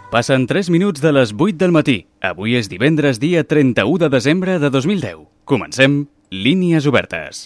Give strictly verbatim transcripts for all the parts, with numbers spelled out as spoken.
Passen tres minuts de les vuit del matí. Avui és divendres, dia trenta-u de desembre de dos mil deu. Comencem Línies Obertes.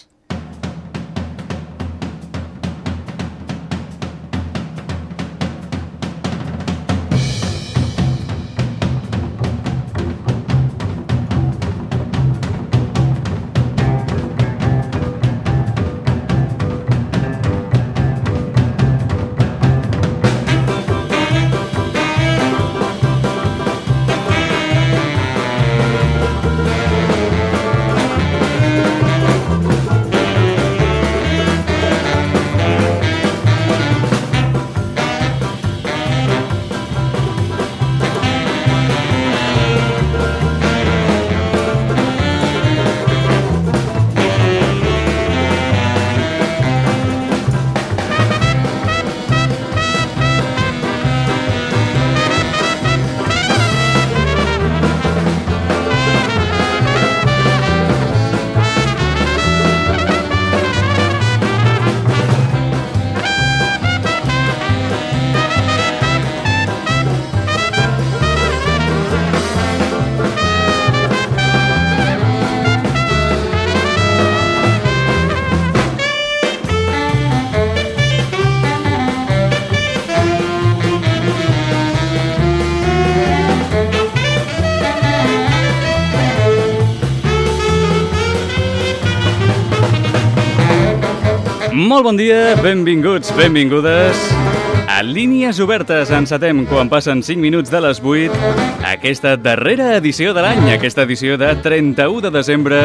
Molt bon dia, benvinguts, benvingudes. A Línies Obertes encetem quan passen cinc minuts de les vuit aquesta darrera edició de l'any, aquesta edició de trenta-u de desembre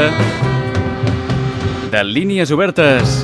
de Línies Obertes.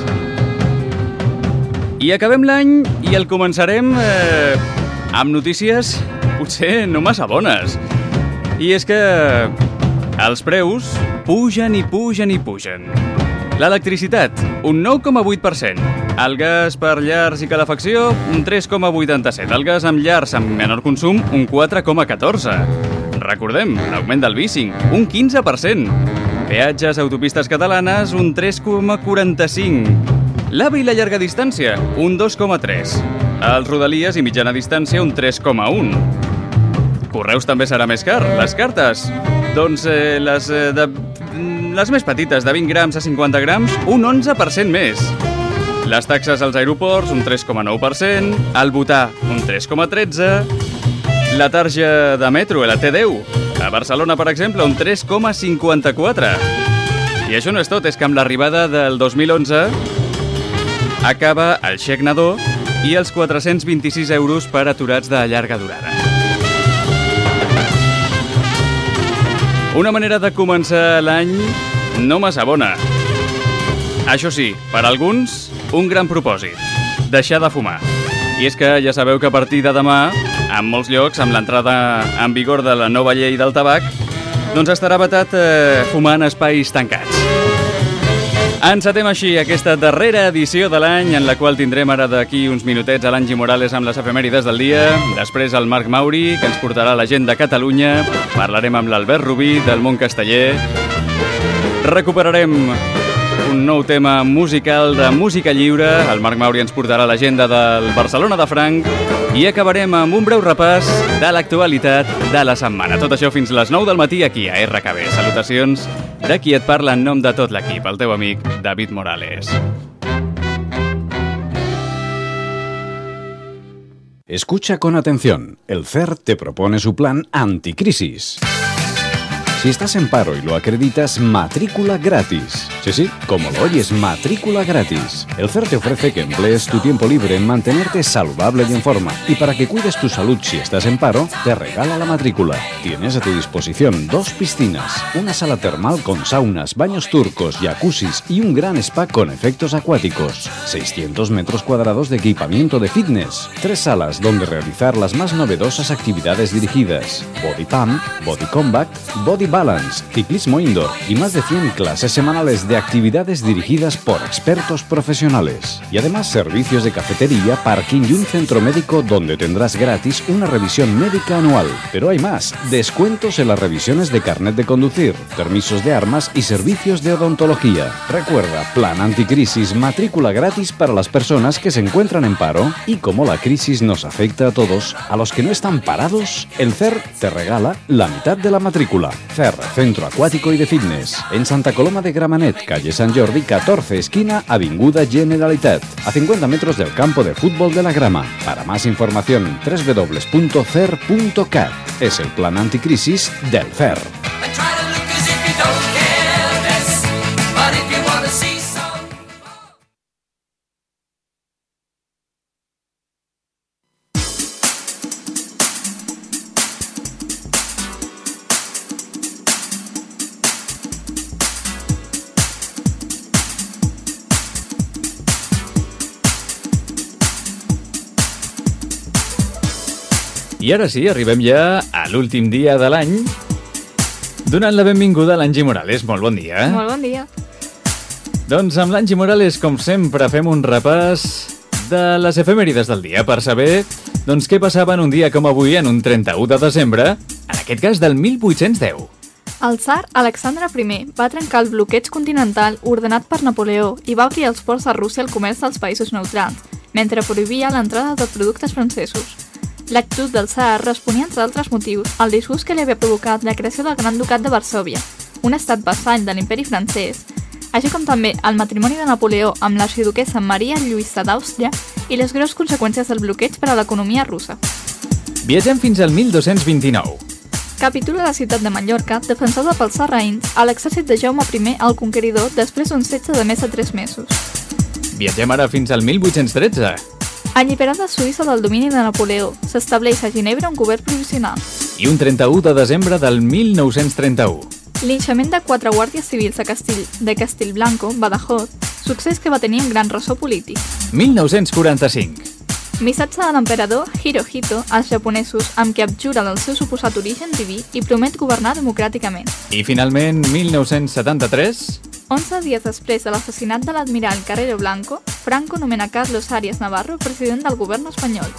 I acabem l'any i el començarem eh, amb notícies potser no massa bones. I és que els preus pugen i pugen i pugen. L'electricitat, un nou coma vuit per cent. El gas per llars i calefacció, un tres coma vuitanta-set. El gas amb llars amb menor consum, un quatre coma catorze. Recordem, l'augment del leasing, un quinze per cent. Peatges a autopistes catalanes, un tres coma quaranta-cinc. L'AVE i la llarga distància, un dos coma tres. Els Rodalies i mitjana distància, un tres coma un. Correus també serà més car. Les cartes, doncs eh, les eh, de... Les més petites, de vint grams a cinquanta grams, un onze per cent més. Les taxes als aeroports, un tres coma nou per cent. El butà, un tres coma tretze. La tarja de metro, la T deu, a Barcelona, per exemple, un tres coma cinquanta-quatre. I això no és tot, és que amb l'arribada del dos mil onze acaba el xec nadó i els quatre-cents vint-i-sis euros per aturats de llarga durada. Una manera de començar l'any no massa bona. Això sí, per alguns, un gran propòsit, deixar de fumar. I és que ja sabeu que a partir de demà, en molts llocs, amb l'entrada en vigor de la nova llei del tabac, doncs estarà vetat eh, fumar en espais tancats. Encetem així aquesta darrera edició de l'any, en la qual tindrem ara d'aquí uns minutets a l'Angie Morales amb les efemèrides del dia, després el Marc Mauri, que ens portarà l'agenda de Catalunya, parlarem amb l'Albert Rubí, del món casteller, recuperarem un nou tema musical de música lliure, el Marc Mauri ens portarà l'agenda del Barcelona de Franc, i acabarem amb un breu repàs de l'actualitat de la setmana. Tot això fins les nou del matí aquí a R K B. Salutacions de qui et parla en nom de tot l'equip, el teu amic David Morales. Escucha con atención. El C E R te propone su plan anticrisis. Si estás en paro y lo acreditas, matrícula gratis. Sí, sí, como lo oyes, matrícula gratis. El C E R te ofrece que emplees tu tiempo libre en mantenerte saludable y en forma. Y para que cuides tu salud si estás en paro, te regala la matrícula. Tienes a tu disposición dos piscinas, una sala termal con saunas, baños turcos, jacuzzis y un gran spa con efectos acuáticos. seiscientos metros cuadrados de equipamiento de fitness. Tres salas donde realizar las más novedosas actividades dirigidas. Body Pump, Body Combat, Body Balance, ciclismo indoor y más de cien clases semanales de actividades dirigidas por expertos profesionales. Y además servicios de cafetería, parking y un centro médico donde tendrás gratis una revisión médica anual. Pero hay más, descuentos en las revisiones de carnet de conducir, permisos de armas y servicios de odontología. Recuerda, plan anticrisis, matrícula gratis para las personas que se encuentran en paro. Y como la crisis nos afecta a todos, a los que no están parados, el C E R te regala la mitad de la matrícula. C E R, Centro Acuático y de Fitness. En Santa Coloma de Gramenet, calle Sant Jordi, catorce, esquina Avinguda Generalitat. A cincuenta metros del campo de fútbol de la Grama. Para más información, doble u doble u doble u punto cer punto cat. Es el plan anticrisis del C E R. I ara sí, arribem ja a l'últim dia de l'any, donant la benvinguda a l'Angie Morales. Molt bon dia. Molt bon dia. Doncs amb l'Angie Morales, com sempre, fem un repàs de les efemèrides del dia per saber doncs, què passava en un dia com avui, en un trenta-u de desembre, en aquest cas del mil vuit-cents deu. El tsar Alexandre I va trencar el bloqueig continental ordenat per Napoleó i va obrir els ports a Rússia al comerç dels països neutrals, mentre prohibia l'entrada de productes francesos. L'actitud del tsar responia, entre altres motius, al disgust que li havia provocat la creació del Gran Ducat de Varsòvia, un estat vassall de l'imperi francès, així com també el matrimoni de Napoleó amb l'arxiduquessa Maria Lluïsa d'Àustria i les greus conseqüències del bloqueig per a l'economia russa. Viatgem fins al mil dos-cents vint-i-nou. Capitula la ciutat de Mallorca, defensada pels sarraïns a l'exèrcit de Jaume I el Conqueridor després d'un setge de més de tres mesos. Viatgem ara fins al mil vuit-cents tretze. Alliberada Suïssa del domini de Napoleó, s'estableix a Ginebra un govern provisional. I un trenta-u de desembre del mil nou-cents trenta-u. Linxament de quatre guàrdies civils a Castell, de Castellblanco, Badajoz, succés que va tenir un gran ressò polític. mil nou-cents quaranta-cinc. Missatge de l'emperador Hirohito als japonesos amb què abjura del seu suposat origen diví i promet governar democràticament. I finalment, mil nou-cents setanta-tres... onze dies després de l'assassinat de l'admiral Carrero Blanco, Franco nomena Carlos Arias Navarro president del govern espanyol.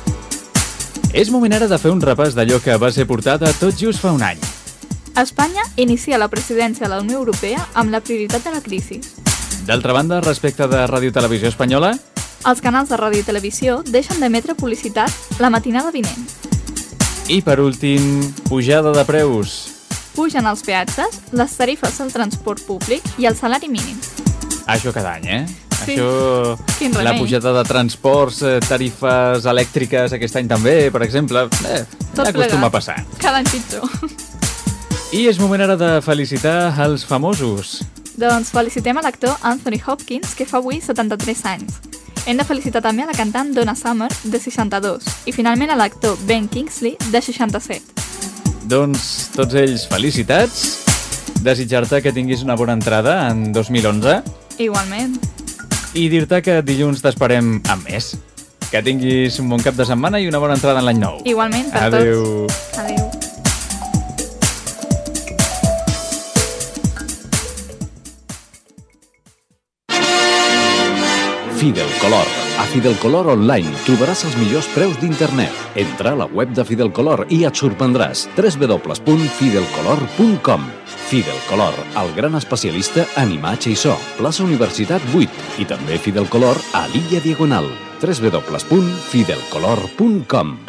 És moment ara de fer un repàs d'allò que va ser portat a tot just fa un any. Espanya inicia la presidència de la Unió Europea amb la prioritat de la crisi. D'altra banda, respecte de Ràdio Televisió Espanyola, els canals de ràdio i televisió deixen d'emetre publicitat la matinada vinent. I per últim, pujada de preus. Pugen els peatges, les tarifes del transport públic i el salari mínim. Això cada any, eh? Sí. Això, Quin la remei. pujada de transports, eh, tarifes elèctriques aquest any també, per exemple, eh, Tot acostuma a plegat. passar. Cada any pitjor. I és moment ara de felicitar els famosos. Doncs felicitem a l'actor Anthony Hopkins, que fa avui setanta-tres anys. Hem de felicitar també a la cantant Donna Summer, de seixanta-dos, i finalment a l'actor Ben Kingsley, de seixanta-set. Doncs tots ells felicitats. Desitjar-te que tinguis una bona entrada en dos mil onze Igualment. i dir-te que dilluns t'esperem amb més. Que tinguis un bon cap de setmana i una bona entrada en l'any nou. Igualment per Adeu. tots. Adeu. Fidelcolor. A Fidelcolor Online trobaràs els millors preus d'internet. Entra a la web de Fidelcolor i et sorprendràs. w w w punt fidelcolor punt com. Fidelcolor, el gran especialista en imatge i so. Plaça Universitat vuit i també Fidelcolor a l'Illa Diagonal. w w w punt fidelcolor punt com.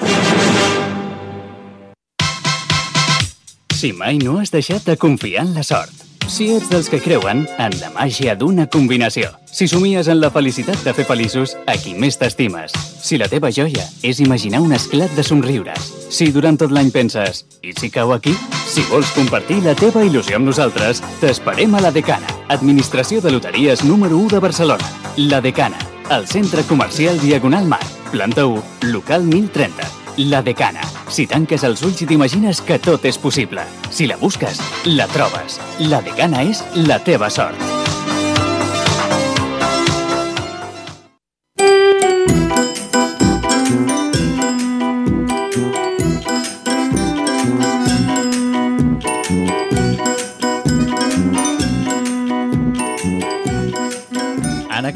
Si mai no has deixat de confiar en la sort. Si ets dels que creuen en la màgia d'una combinació. Si somies en la felicitat de fer feliços a qui més t'estimes. Si la teva joia és imaginar un esclat de somriures. Si durant tot l'any penses, i si cau aquí? Si vols compartir la teva il·lusió amb nosaltres, t'esperem a La Decana, Administració de Loteries número u de Barcelona. La Decana, al centre comercial Diagonal Mar, planta u, local mil trenta. La Decana. Si tanques els ulls i t'imagines que tot és possible. Si la busques, la trobes. La Decana és la teva sort.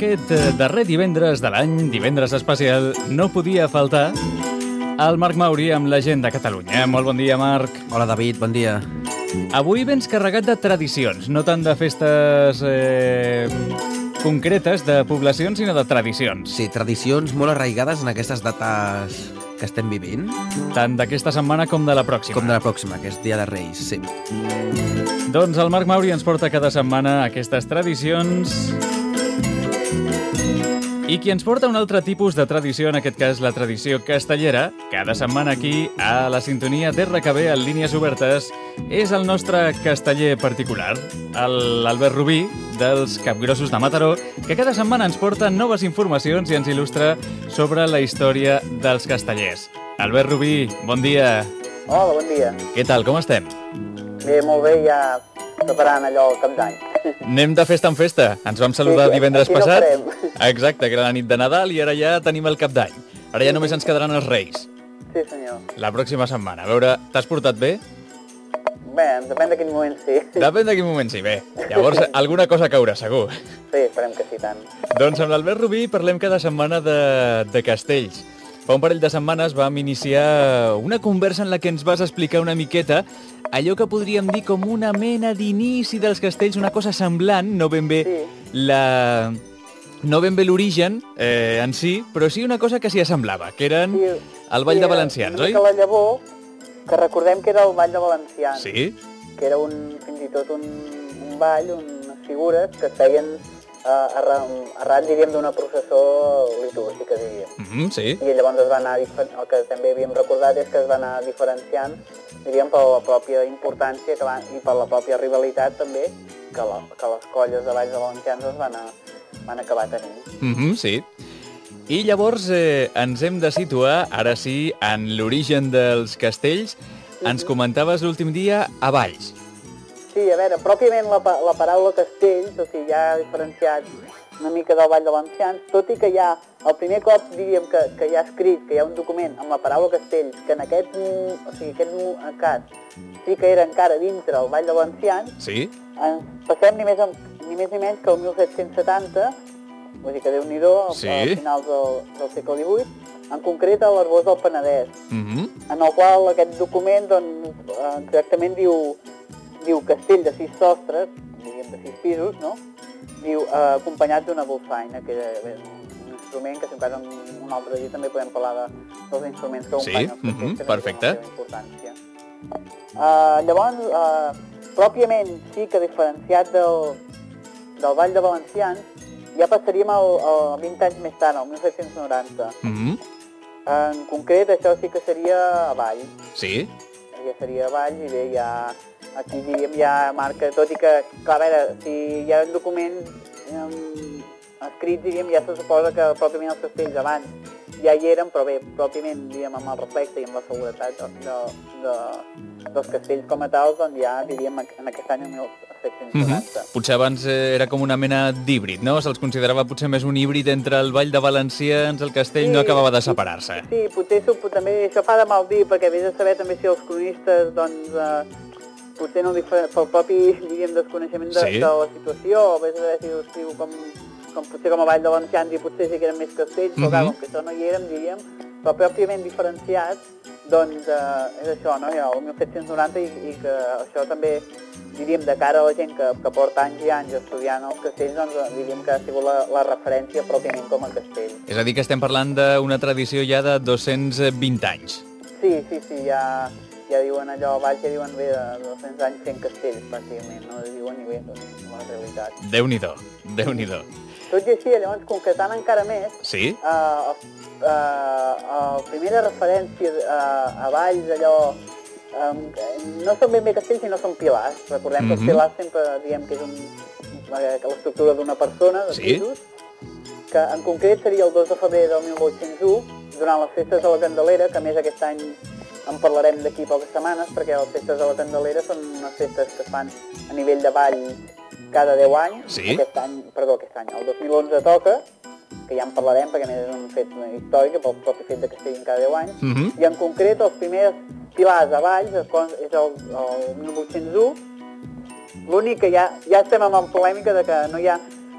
aquest darrer divendres de l'any, divendres especial, no podia faltar el Marc Mauri amb la gent de Catalunya. Molt bon dia, Marc. Hola, David, bon dia. Avui vens carregat de tradicions, no tant de festes eh, concretes de poblacions, sinó de tradicions. Sí, tradicions molt arraigades en aquestes dates que estem vivint. Tant d'aquesta setmana com de la pròxima. Com de la pròxima, que és Dia de Reis, sí. Doncs el Marc Mauri ens porta cada setmana aquestes tradicions i qui ens porta un altre tipus de tradició, en aquest cas la tradició castellera, cada setmana aquí a la sintonia d'R K B en línies obertes, és el nostre casteller particular, l'Albert Rubí, dels Capgrossos de Mataró, que cada setmana ens porta noves informacions i ens il·lustra sobre la història dels castellers. Albert Rubí, bon dia. Hola, bon dia. Què tal, com estem? Bé, molt bé, ja preparant allò el cap d'any. Anem de festa en festa. Ens vam saludar Sí, divendres aquí no passat. farem. Exacte, que era la nit de Nadal i ara ja tenim el cap d'any. Ara ja només ens quedaran els Reis. Sí, senyor. La pròxima setmana. A veure, t'has portat bé? Bé, depèn de quin moment sí. Depèn de quin moment sí, bé. Llavors, alguna cosa caurà, segur. Sí, esperem que sí, tant. Doncs amb l'Albert Rubí parlem cada setmana de, de castells. Fa un parell de setmanes vam iniciar una conversa en la que ens vas explicar una miqueta allò que podríem dir com una mena d'inici dels castells, una cosa semblant, no ben bé Sí. la... no ben bé l'origen eh, en si, però sí una cosa que s'hi assemblava, que eren Sí, el Ball sí, de Valencians, una oi? mica la llavor, que recordem que era el Ball de Valencians. Sí? Que era un, fins i tot un, un ball, unes figures que es feien uh, arran, arran, diríem, d'una processó litúrgica, diríem. Mm -hmm, sí. I llavors es va anar, difer- el que també havíem recordat és que es va anar diferenciant, diríem, per la pròpia importància que va, i per la pròpia rivalitat també que, la, que les colles de Valls de Valencians es van, a, van acabar tenint. Mm -hmm, sí. I llavors eh, ens hem de situar, ara sí, en l'origen dels castells. Ens comentaves l'últim dia a Valls. Sí, a veure, pròpiament la, pa- la paraula castells, o sigui, ja ha diferenciat una mica del Vall de Valencians, tot i que hi ha, el primer cop, diríem, que, que hi ha escrit, que hi ha un document amb la paraula castells, que en aquest, mm, o sigui, aquest mm, cas sí que era encara dintre el Vall de Valencians, Sí? ens passem ni més, amb, ni més ni menys que el mil set-cents setanta, vull dir que Déu-n'hi-do, Sí. a finals del, del segle divuit, en concret a l'Arbós del Penedès, Mm -hmm. en el qual aquest document doncs, eh, exactament diu, diu castell de sis sostres, diríem de sis pisos, no? Diu eh, acompanyat d'una dolçaina, que era bé, un instrument que sempre un, un altre dia també podem parlar de, dels instruments que acompanyen els Sí, castells, mhm, que perfecte. tenen la seva importància. Uh, llavors, uh, pròpiament sí que diferenciat del, del Vall de Valencians, ja passaríem al, al vint anys més tard, al mil set-cents noranta. Mm -hmm. En concret, això sí que seria a Valls. Sí? Ja seria a Valls i bé, ja, aquí diríem ja marca, tot i que, clar, a veure, si hi ha un document eh, escrit, diríem, ja se suposa que pròpiament els castells abans ja hi eren, però bé, pròpiament, diríem, amb el reflexe i amb la seguretat de, de, de, dels castells com a tals, doncs ja, diríem, en aquest any, el mil set-cents noranta. Mm -hmm. Potser abans eh, era com una mena d'híbrid, no? Se'ls considerava potser més un híbrid entre el Vall de Valencians, el castell, no acabava de separar-se. Sí, potser això, també això fa de mal dir, perquè vés a saber també si els cronistes, doncs, eh, potser no difer- pel propi, diríem, desconeixement de, Sí. de la situació, o vés a saber si ho escriu com, com potser com a Vall de Valencians i potser sí que eren més castells, però clar, Mhm. com que això no hi érem, diríem, però pròpiament diferenciats, doncs eh, és això, no?, ja, el mil set-cents noranta i, i que això també, diríem, de cara a la gent que, que porta anys i anys estudiant els castells, doncs diríem que ha sigut la, la referència pròpiament com a castell. És a dir, que estem parlant d'una tradició ja de dos-cents vint anys. Sí, sí, sí, ja, ja diuen allò, a Valls ja diuen bé de dos-cents anys fent castells, pràcticament, no diuen ni bé, doncs, la realitat. Déu-n'hi-do, Déu-n'hi-do. Tot i així, llavors, concretant encara més, Sí? eh, eh, la primera referència a, a Valls, allò, eh, no són ben bé castells, sinó són pilars. Recordem que Mhm. els pilars sempre diem que és un, que l'estructura d'una persona, de Sí. pisos, que en concret seria el dos de febrer del mil vuit-cents u, durant les festes de la Candelera, que a més aquest any en parlarem d'aquí poques setmanes, perquè les festes de la Candelera són unes festes que es fan a nivell de Valls cada deu anys. Sí. Aquest any, perdó, aquest any, el dos mil onze toca, que ja en parlarem perquè a més és un fet històric pel propi fet de que estiguin cada deu anys, Mhm. i en concret els primers pilars a Valls és el, el mil vuit-cents u, l'únic que ja, ja estem amb la polèmica de que no hi ha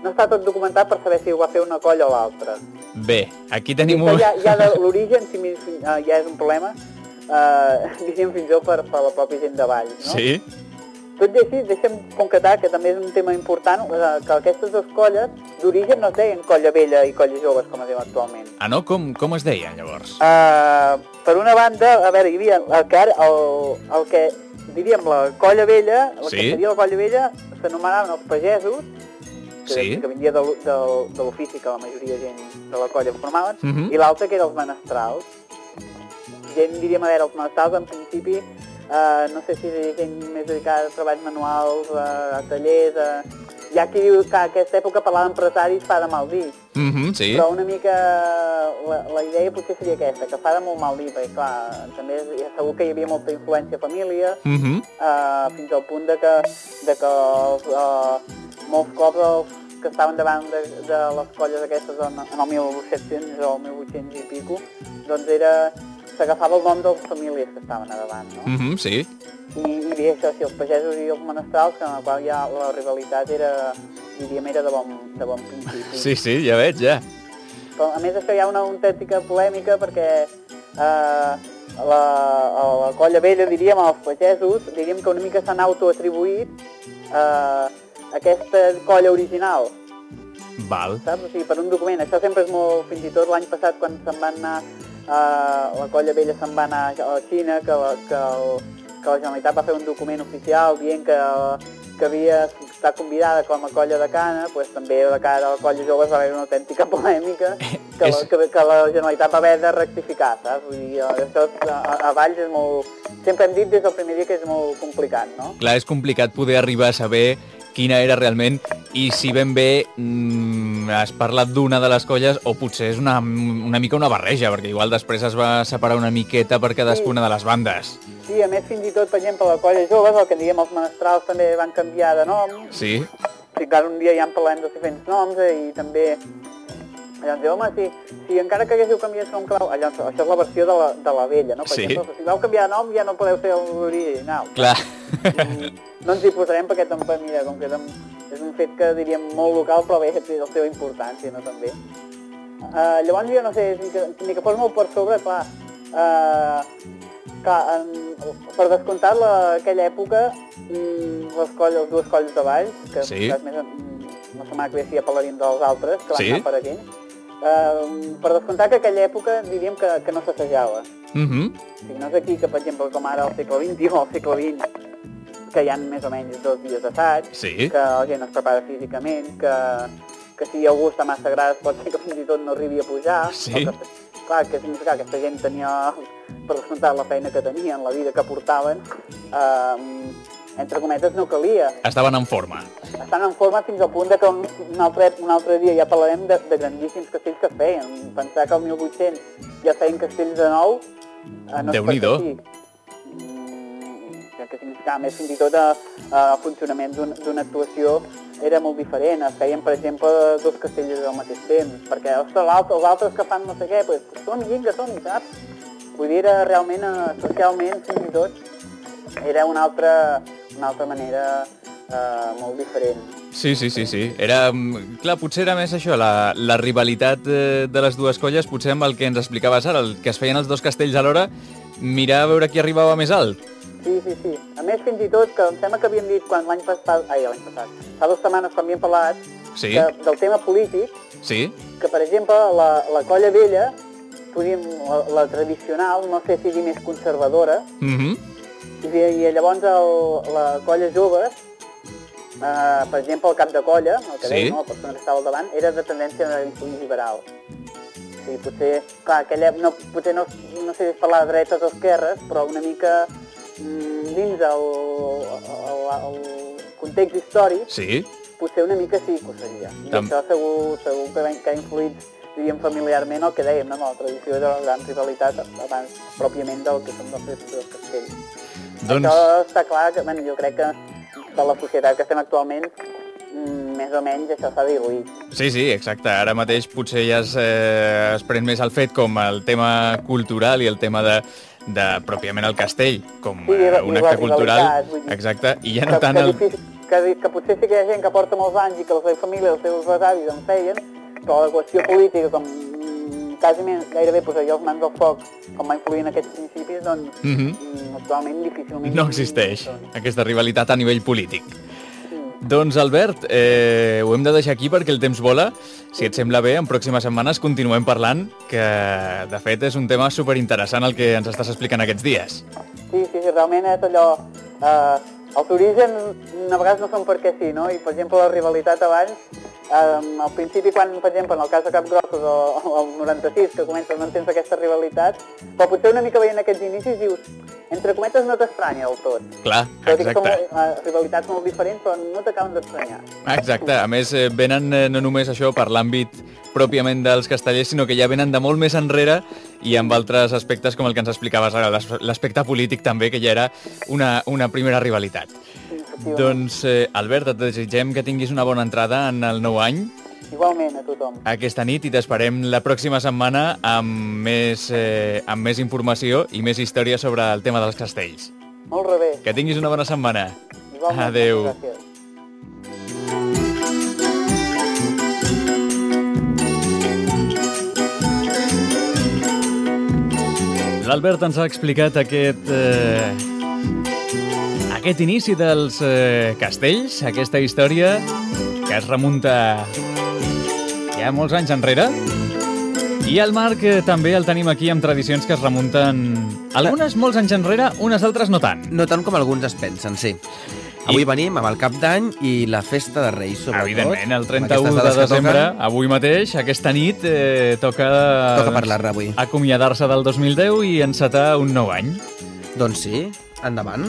no està tot documentat per saber si ho va fer una colla o l'altra. Bé, aquí tenim un... un... Ja, ja de l'origen, si ja és un problema, eh, diríem fins i tot per, per la pròpia gent de Valls, no? Sí. Tot i així, deixem concretar, que també és un tema important, que aquestes dues colles d'origen no es deien Colla Vella i Colla Joves, com es diu actualment. Ah, no? Com, com es deien, llavors? Uh, per una banda, a veure, hi havia el que, el, el que diríem la Colla Vella, el sí. que seria la Colla Vella, s'anomenaven els pagesos, que, sí. que venia de, de, de l'ofici que la majoria de gent de la colla formaven, uh -huh. i l'altre que era els menestrals. Gent, diríem, a veure, els menestrals en principi, Uh, no sé si hi ha gent més dedicada a treballs manuals, uh, a tallers... Uh, hi ha qui diu que a aquesta època parlar d'empresaris fa de mal dir, mm -hmm, sí. però una mica la, la idea potser seria aquesta, que fa de molt mal dir, perquè clar, també és, segur que hi havia molta influència a família, mm -hmm. uh, fins al punt de que, de que uh, molts cops els que estaven davant de, de les colles aquestes en, en el mil set-cents o el mil vuit-cents i pico, doncs era... s'agafava el nom de les famílies que estaven a davant, no? Mm -hmm, sí. I, i bé, això, sí, els pagesos i els menestrals, en el qual ja la rivalitat era, diríem, era de bon, de bon principi. Sí, sí, ja veig, ja. Però, a més, això hi ha una autèntica polèmica perquè eh, la, la Colla Vella, diríem, els pagesos, diríem que una mica s'han autoatribuït eh, aquesta colla original. Val. Saps? O sigui, per un document. Això sempre és molt... Fins i tot l'any passat, quan se'n van anar... Uh, la Colla Vella se'n va anar a la Xina, que la, que, el, que la Generalitat va fer un document oficial dient que, que havia estat convidada com a colla de cana, pues, també de cara a la Colla Joves va haver una autèntica polèmica que, la, que, que la Generalitat va haver de rectificar, saps? Vull dir, això a, a Valls és molt... Sempre hem dit des del primer dia que és molt complicat, no? Clar, és complicat poder arribar a saber quina era realment i si ben bé mmm, has parlat d'una de les colles o potser és una, una mica una barreja, perquè igual després es va separar una miqueta per cadascuna sí. de les bandes. Sí, a més, fins i tot, per exemple, la Colla Joves, el que diguem els menestrals també van canviar de nom. Sí. Sí, clar, un dia ja en parlem dels diferents noms eh, i també... Llavors, diu, home, si, si encara que haguéssiu canviat nom clau... Llavors, això és la versió de la, de la vella, no? Per sí. exemple, si vau canviar de nom ja no podeu ser l'original. Clar. I no ens hi posarem perquè tampoc, mira, com que és un fet que diríem molt local, però bé, té la seva importància, no, també. Uh, llavors, jo no sé, ni que, ni que fos molt per sobre, clar, uh, clar en, per descomptat, la, aquella època, les, colles, les dues colles de Valls, que sí. més, la setmana que ve sí ja parlaríem dels altres, que van sí. anar per aquell, uh, per descomptat que aquella època diríem que, que no s'assajava. Mm -hmm. O sigui, no és aquí que, per exemple, com ara al segle vint-i-u o al segle vint, que hi ha més o menys dos dies d'assaig, sí. que la gent es prepara físicament, que, que si algú està massa gras pot ser que fins i tot no arribi a pujar. Sí. Que, clar, que significa que aquesta gent tenia, per descomptat, la feina que tenien, la vida que portaven, eh, entre cometes no calia. Estaven en forma. Estan en forma fins al punt de que un, un, altre, un altre dia ja parlarem de, de grandíssims castells que es feien. Pensar que el mil vuit-cents ja feien castells de nou, eh, no Déu-n'hi-do. sí. que significava més fins i tot el funcionament d'una actuació era molt diferent. Es feien, per exemple, dos castells al mateix temps, perquè ostres, els altres que fan no sé què, pues, som vinga, som saps? Vull dir, era realment, socialment, fins i tot, era una altra, una altra manera eh, molt diferent. Sí, sí, sí, sí. Era, clar, potser era més això, la, la rivalitat de, de les dues colles, potser amb el que ens explicaves ara, el que es feien els dos castells alhora, mirar a veure qui arribava més alt. Sí, sí, sí. A més, fins i tot, que em sembla que havíem dit quan l'any passat... Ai, l'any passat. Fa dues setmanes, quan havíem parlat sí. que, del tema polític, sí. que, per exemple, la, la Colla Vella, podríem, la, la tradicional, no sé si dir més conservadora, mm-hmm. i, i llavors el, la Colla Joves, eh, per exemple, el cap de colla, el que sí. deia, no? La persona que estava al davant, era de tendència liberal. O sigui, potser, clar, aquella, no, potser no, no sé si parlar de dretes o esquerres, però una mica dins el, el, el context històric, sí. potser una mica sí que ho seria. I Tam... això segur, segur que, que ha influït, diríem, familiarment el que dèiem, no? La tradició de la gran rivalitat abans pròpiament del que són dels dos castells. Doncs... Això està clar, que bueno, jo crec que per la societat que estem actualment, més o menys això s'ha diluït. Sí, sí, exacte. Ara mateix potser ja es, eh, es pren més el fet com el tema cultural i el tema de, de pròpiament el castell, com sí, eh, un acte cultural. Dir, exacte, i ja no tant el... que, que potser sí que hi ha gent que porta molts anys i que la seva família, els seus besavis en feien, però la qüestió política, com mm, quasi gairebé posar jo els mans al foc, com va influir en aquests principis, doncs mm -hmm. actualment difícilment... No existeix aquesta rivalitat a nivell polític. Doncs, Albert, eh, ho hem de deixar aquí perquè el temps vola. Si et sembla bé, en pròximes setmanes continuem parlant, que de fet és un tema superinteressant el que ens estàs explicant aquests dies. Sí, sí, sí, realment és allò... Eh, els orígens a vegades no són perquè sí, no? I, per exemple, la rivalitat abans, eh, al principi, quan, per exemple, en el cas de Capgrossos o, o el noranta-sis, que comences no entens aquesta rivalitat, però potser una mica veient aquests inicis dius, entre cometes no t'estranya del tot. Clar, però exacte. Però són uh, rivalitats molt diferents, però no t'acaben d'estranyar. Exacte, a més eh, venen eh, no només això per l'àmbit pròpiament dels castellers, sinó que ja venen de molt més enrere i amb altres aspectes com el que ens explicaves ara, l'aspecte polític també, que ja era una, una primera rivalitat. Sí, doncs, eh, Albert, et desitgem que tinguis una bona entrada en el nou any. Igualment, a tothom. Aquesta nit, i t'esperem la pròxima setmana amb més, eh, amb més informació i més història sobre el tema dels castells. Molt bé. Que tinguis una bona setmana. Igualment. Adéu. Gràcies. L'Albert ens ha explicat aquest, eh, aquest inici dels eh, castells, aquesta història que es remunta ja molts anys enrere. I el Marc eh, també el tenim aquí amb tradicions que es remunten algunes molts anys enrere, unes altres no tant. No tant com alguns es pensen, sí. Avui I... venim amb el Cap d'Any i la Festa de Reis, sobretot. Evidentment, el trenta-u de desembre, avui mateix, aquesta nit, eh, toca, toca parlar-ne avui. Acomiadar-se del dos mil deu i encetar un nou any. Doncs sí, endavant.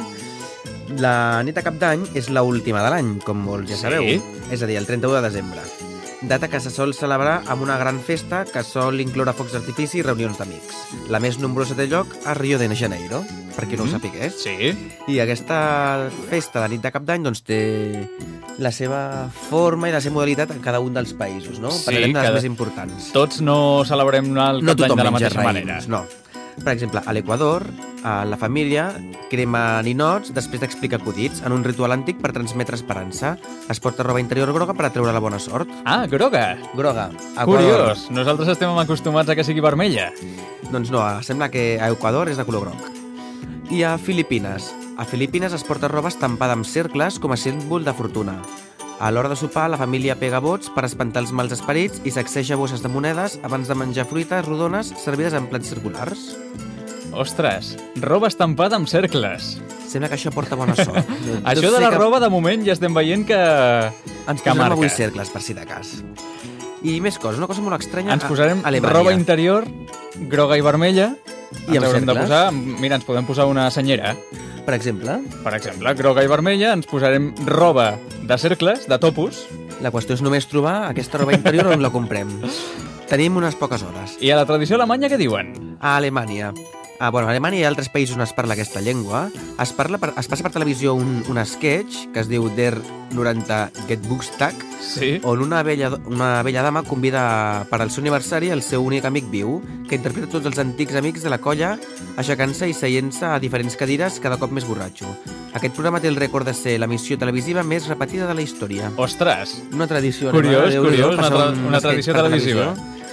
La nit de Cap d'Any és l'última de l'any, com molts ja sabeu. Sí. És a dir, el trenta-u de desembre. Data que se sol celebrar amb una gran festa que sol incloure focs d'artifici i reunions d'amics. La més nombrosa té lloc a Rio de Janeiro, per qui no ho sapigués. Sí. I aquesta festa de nit de Cap d'Any doncs, té la seva forma i la seva modalitat en cada un dels països, no? Sí, Parlarem de les cada... més importants. Tots no celebrem el no Cap d'Any de la mateixa raïms, manera. No. Per exemple, a l'Equador, la família crema ninots després d'explicar acudits en un ritual antic per transmetre esperança. Es porta roba interior groga per atreure la bona sort. Ah, groga! Groga. Equador. Curiós. Nosaltres estem acostumats a que sigui vermella. Doncs no, sembla que a Equador és de color groc. I a Filipines. A Filipines es porta roba estampada amb cercles com a símbol de fortuna. A l'hora de sopar, la família pega bots per espantar els mals esperits i sacseja bosses de monedes abans de menjar fruites rodones servides en plats circulars. Ostres, roba estampada amb cercles. Sembla que això porta bona sort. Això de la que... roba, de moment, ja estem veient que... Ens que posarem marca. avui cercles, per si de cas. I més coses, una cosa molt estranya... Ens posarem a Alemanya. Roba interior, groga i vermella. I amb cercles. De posar, mira, ens podem posar una senyera. Per exemple? Per exemple, groga i vermella, ens posarem roba de cercles, de topos. La qüestió és només trobar aquesta roba interior on la comprem. Tenim unes poques hores. I a la tradició alemanya què diuen? A Alemanya. Ah, bueno, a Alemanya i a altres països on es parla aquesta llengua. Es, parla per, es passa per televisió un, un sketch que es diu Der noranta Geburtstag, sí. on una vella, una vella dama convida per al seu aniversari el seu únic amic viu, que interpreta tots els antics amics de la colla, aixecant-se i seient-se a diferents cadires cada cop més borratxo. Aquest programa té el rècord de ser l'emissió televisiva més repetida de la història. Ostres! Una tradició. Curiós, Déu, curiós, Déu, una, tra un una tradició televisiva.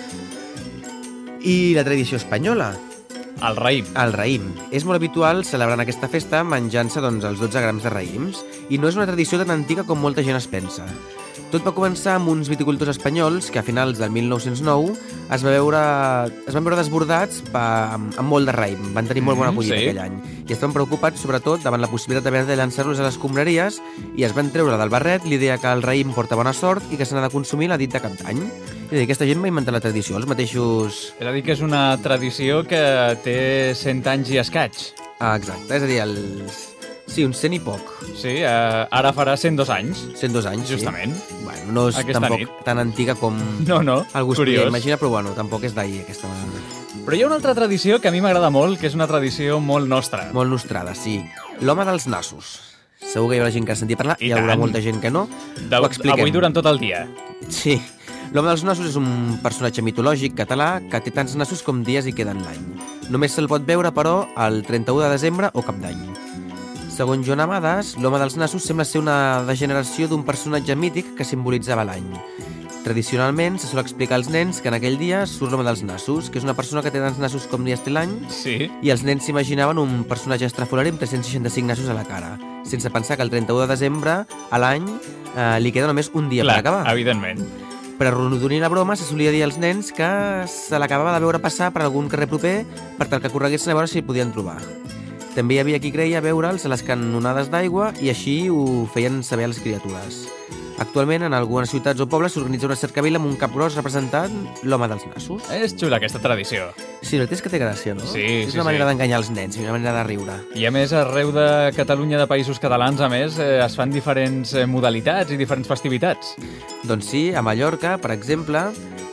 I la tradició espanyola. El raïm. El raïm. És molt habitual celebrar aquesta festa menjant-se doncs, els dotze grams de raïms, i no és una tradició tan antiga com molta gent es pensa. Tot va començar amb uns viticultors espanyols que a finals del mil nou-cents nou es, va veure, es van veure desbordats pa, amb, amb molt de raïm. Van tenir molt bona acollida mm, sí. aquell any. I estaven preocupats, sobretot, davant la possibilitat d'haver de llançar-los a les escombraries, i es van treure del barret l'idea que el raïm porta bona sort i que se n'ha de consumir la dit de Cap d'Any. És a dir, aquesta gent va inventar la tradició, els mateixos... És a dir, que és una tradició que té cent anys i escaig. Ah, exacte, és a dir, els... Sí, uns cent i poc. Sí, eh, ara farà cent dos anys. cent dos anys, justament. Sí. Bueno, no és aquesta tampoc nit. tan antiga com no, no. algú es podria imaginar, però bueno, tampoc és d'ahir aquesta vegada. Però hi ha una altra tradició que a mi m'agrada molt, que és una tradició molt nostra. Molt nostrada, sí. L'home dels nassos. Segur que hi haurà gent que ha sentit parlar, I hi haurà tant. molta gent que no. De, Ho expliquem. Avui durant tot el dia. Sí. L'home dels nassos és un personatge mitològic català que té tants nassos com dies hi queden l'any. Només se'l pot veure, però, el trenta-u de desembre o Cap d'Any. Segons Joan Amades, l'home dels nassos sembla ser una degeneració d'un personatge mític que simbolitzava l'any. Tradicionalment, se sol explicar als nens que en aquell dia surt l'home dels nassos, que és una persona que té tants nassos com dies té l'any, Sí. i els nens s'imaginaven un personatge estrafolari amb tres-cents seixanta-cinc nassos a la cara, sense pensar que el trenta-u de desembre a l'any eh, li queda només un dia Clar, per acabar. evidentment. Per arrodonir la broma, se solia dir als nens que se l'acabava de veure passar per algun carrer proper per tal que correguessin a veure si el podien trobar. També hi havia qui creia veure'ls a les canonades d'aigua i així ho feien saber a les criatures. Actualment, en algunes ciutats o pobles s'organitza una cercavila amb un cap gros representant l'home dels nassos. És xula aquesta tradició. Sí, la veritat és que té gràcia, no? Sí, és sí, una manera sí. d'enganyar els nens, una manera de riure. I a més, arreu de Catalunya, de països catalans, a més, eh, es fan diferents eh, modalitats i diferents festivitats. Doncs sí, a Mallorca, per exemple,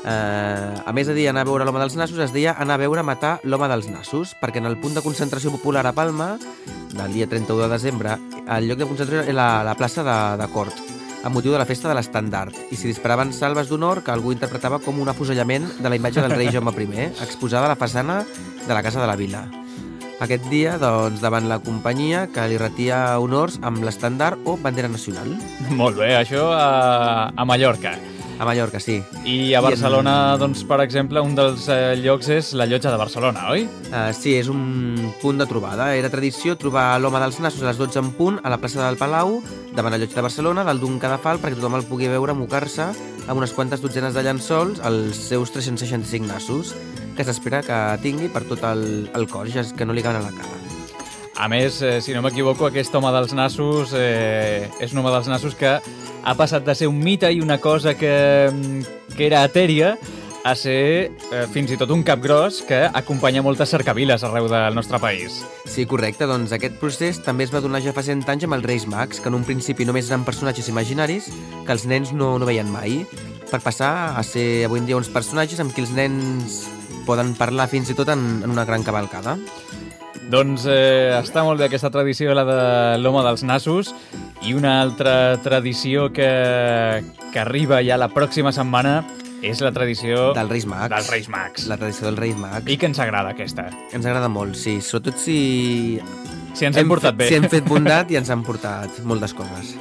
eh, a més de dir anar a veure l'home dels nassos, es deia anar a veure matar l'home dels nassos, perquè en el punt de concentració popular a Palma, del dia trenta-u de desembre, el lloc de concentració era la, la plaça de, de Cort, amb motiu de la festa de l'estandard, i s'hi disparaven salves d'honor que algú interpretava com un afusellament de la imatge del rei Jaume primer, exposada a la façana de la Casa de la Vila. Aquest dia, doncs, davant la companyia que li retia honors amb l'estandard o bandera nacional. Molt bé, això a, a Mallorca. A Mallorca, sí. I a Barcelona, doncs, per exemple, un dels eh, llocs és la Llotja de Barcelona, oi? Uh, sí, és un punt de trobada. Era tradició trobar l'home dels nassos a les dotze en punt a la plaça del Palau, davant la Llotja de Barcelona, dalt d'un cadafal, perquè tothom el pugui veure mocar-se amb unes quantes dotzenes de llençols els seus tres-cents seixanta-cinc nassos, que s'espera que tingui per tot el, el cos, ja que no li caben a la cara. A més, eh, si no m'equivoco, aquest home dels nassos eh, és un home dels nassos que ha passat de ser un mite i una cosa que, que era etèria a ser eh, fins i tot un capgros que acompanya moltes cercaviles arreu del nostre país. Sí, correcte. Doncs aquest procés també es va donar ja fa cent anys amb els Reis Mags, que en un principi només eren personatges imaginaris que els nens no, no veien mai, per passar a ser avui en dia uns personatges amb qui els nens poden parlar fins i tot en, en una gran cavalcada. Doncs eh, està molt bé aquesta tradició, la de l'home dels nassos, i una altra tradició que, que arriba ja la pròxima setmana és la tradició Del Reis Mags. dels Reis Mags. La tradició dels Reis Mags. I que ens agrada, aquesta. Ens agrada molt, sí. Sobretot si... Si ens hem portat fet, bé. Si hem fet bondat i ens han portat moltes coses.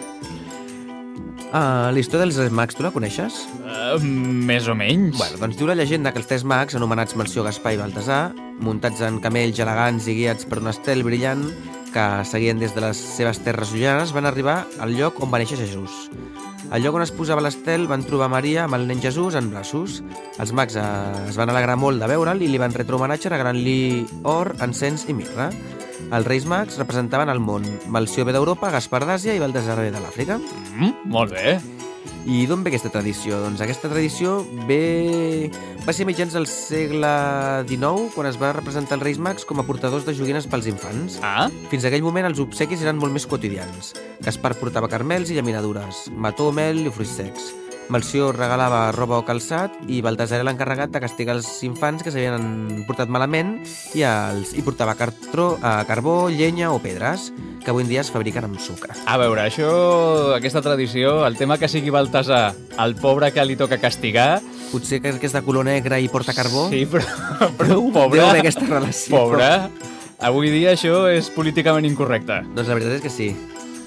Uh, la història dels Reis Mags, tu la coneixes? Uh, més o menys. Bueno, doncs diu la llegenda que els tres mags, anomenats Melcior, Gaspar i Baltasar, muntats en camells elegants i guiats per un estel brillant que seguien des de les seves terres llullanes, van arribar al lloc on va néixer Jesús. Al lloc on es posava l'estel van trobar Maria amb el nen Jesús en braços. Els mags eh, es van alegrar molt de veure'l i li van retre homenatge regalant-li or, encens i mirra. Els Reis Mags representaven el món. Melcior ve d'Europa, Gaspar d'Àsia i Baltasar ve de l'Àfrica. Mm, molt bé. I d'on ve aquesta tradició? Doncs aquesta tradició ve... va ser a mitjans del segle dinou, quan es va representar els Reis Mags com a portadors de joguines pels infants. Ah, Fins a aquell moment els obsequis eren molt més quotidians. Gaspar portava carmels i llaminadures, mató, mel i fruits secs. Melcior regalava roba o calçat i Baltasar era l'encarregat de castigar els infants que s'havien portat malament i, els, i portava cartró, eh, carbó, llenya o pedres, que avui en dia es fabriquen amb sucre. a veure, això, aquesta tradició, el tema que sigui Baltasar, el pobre que li toca castigar... Potser que és de color negre i porta carbó? Sí, però, però pobre... Deu haver aquesta relació. Pobre. Avui dia això és políticament incorrecte. Doncs la veritat és que sí.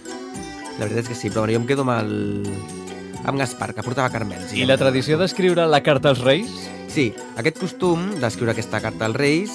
La veritat és que sí, però jo em quedo amb el... amb Gaspar, que portava carmels. I la tradició d'escriure la carta als Reis? Sí, aquest costum d'escriure aquesta carta als Reis,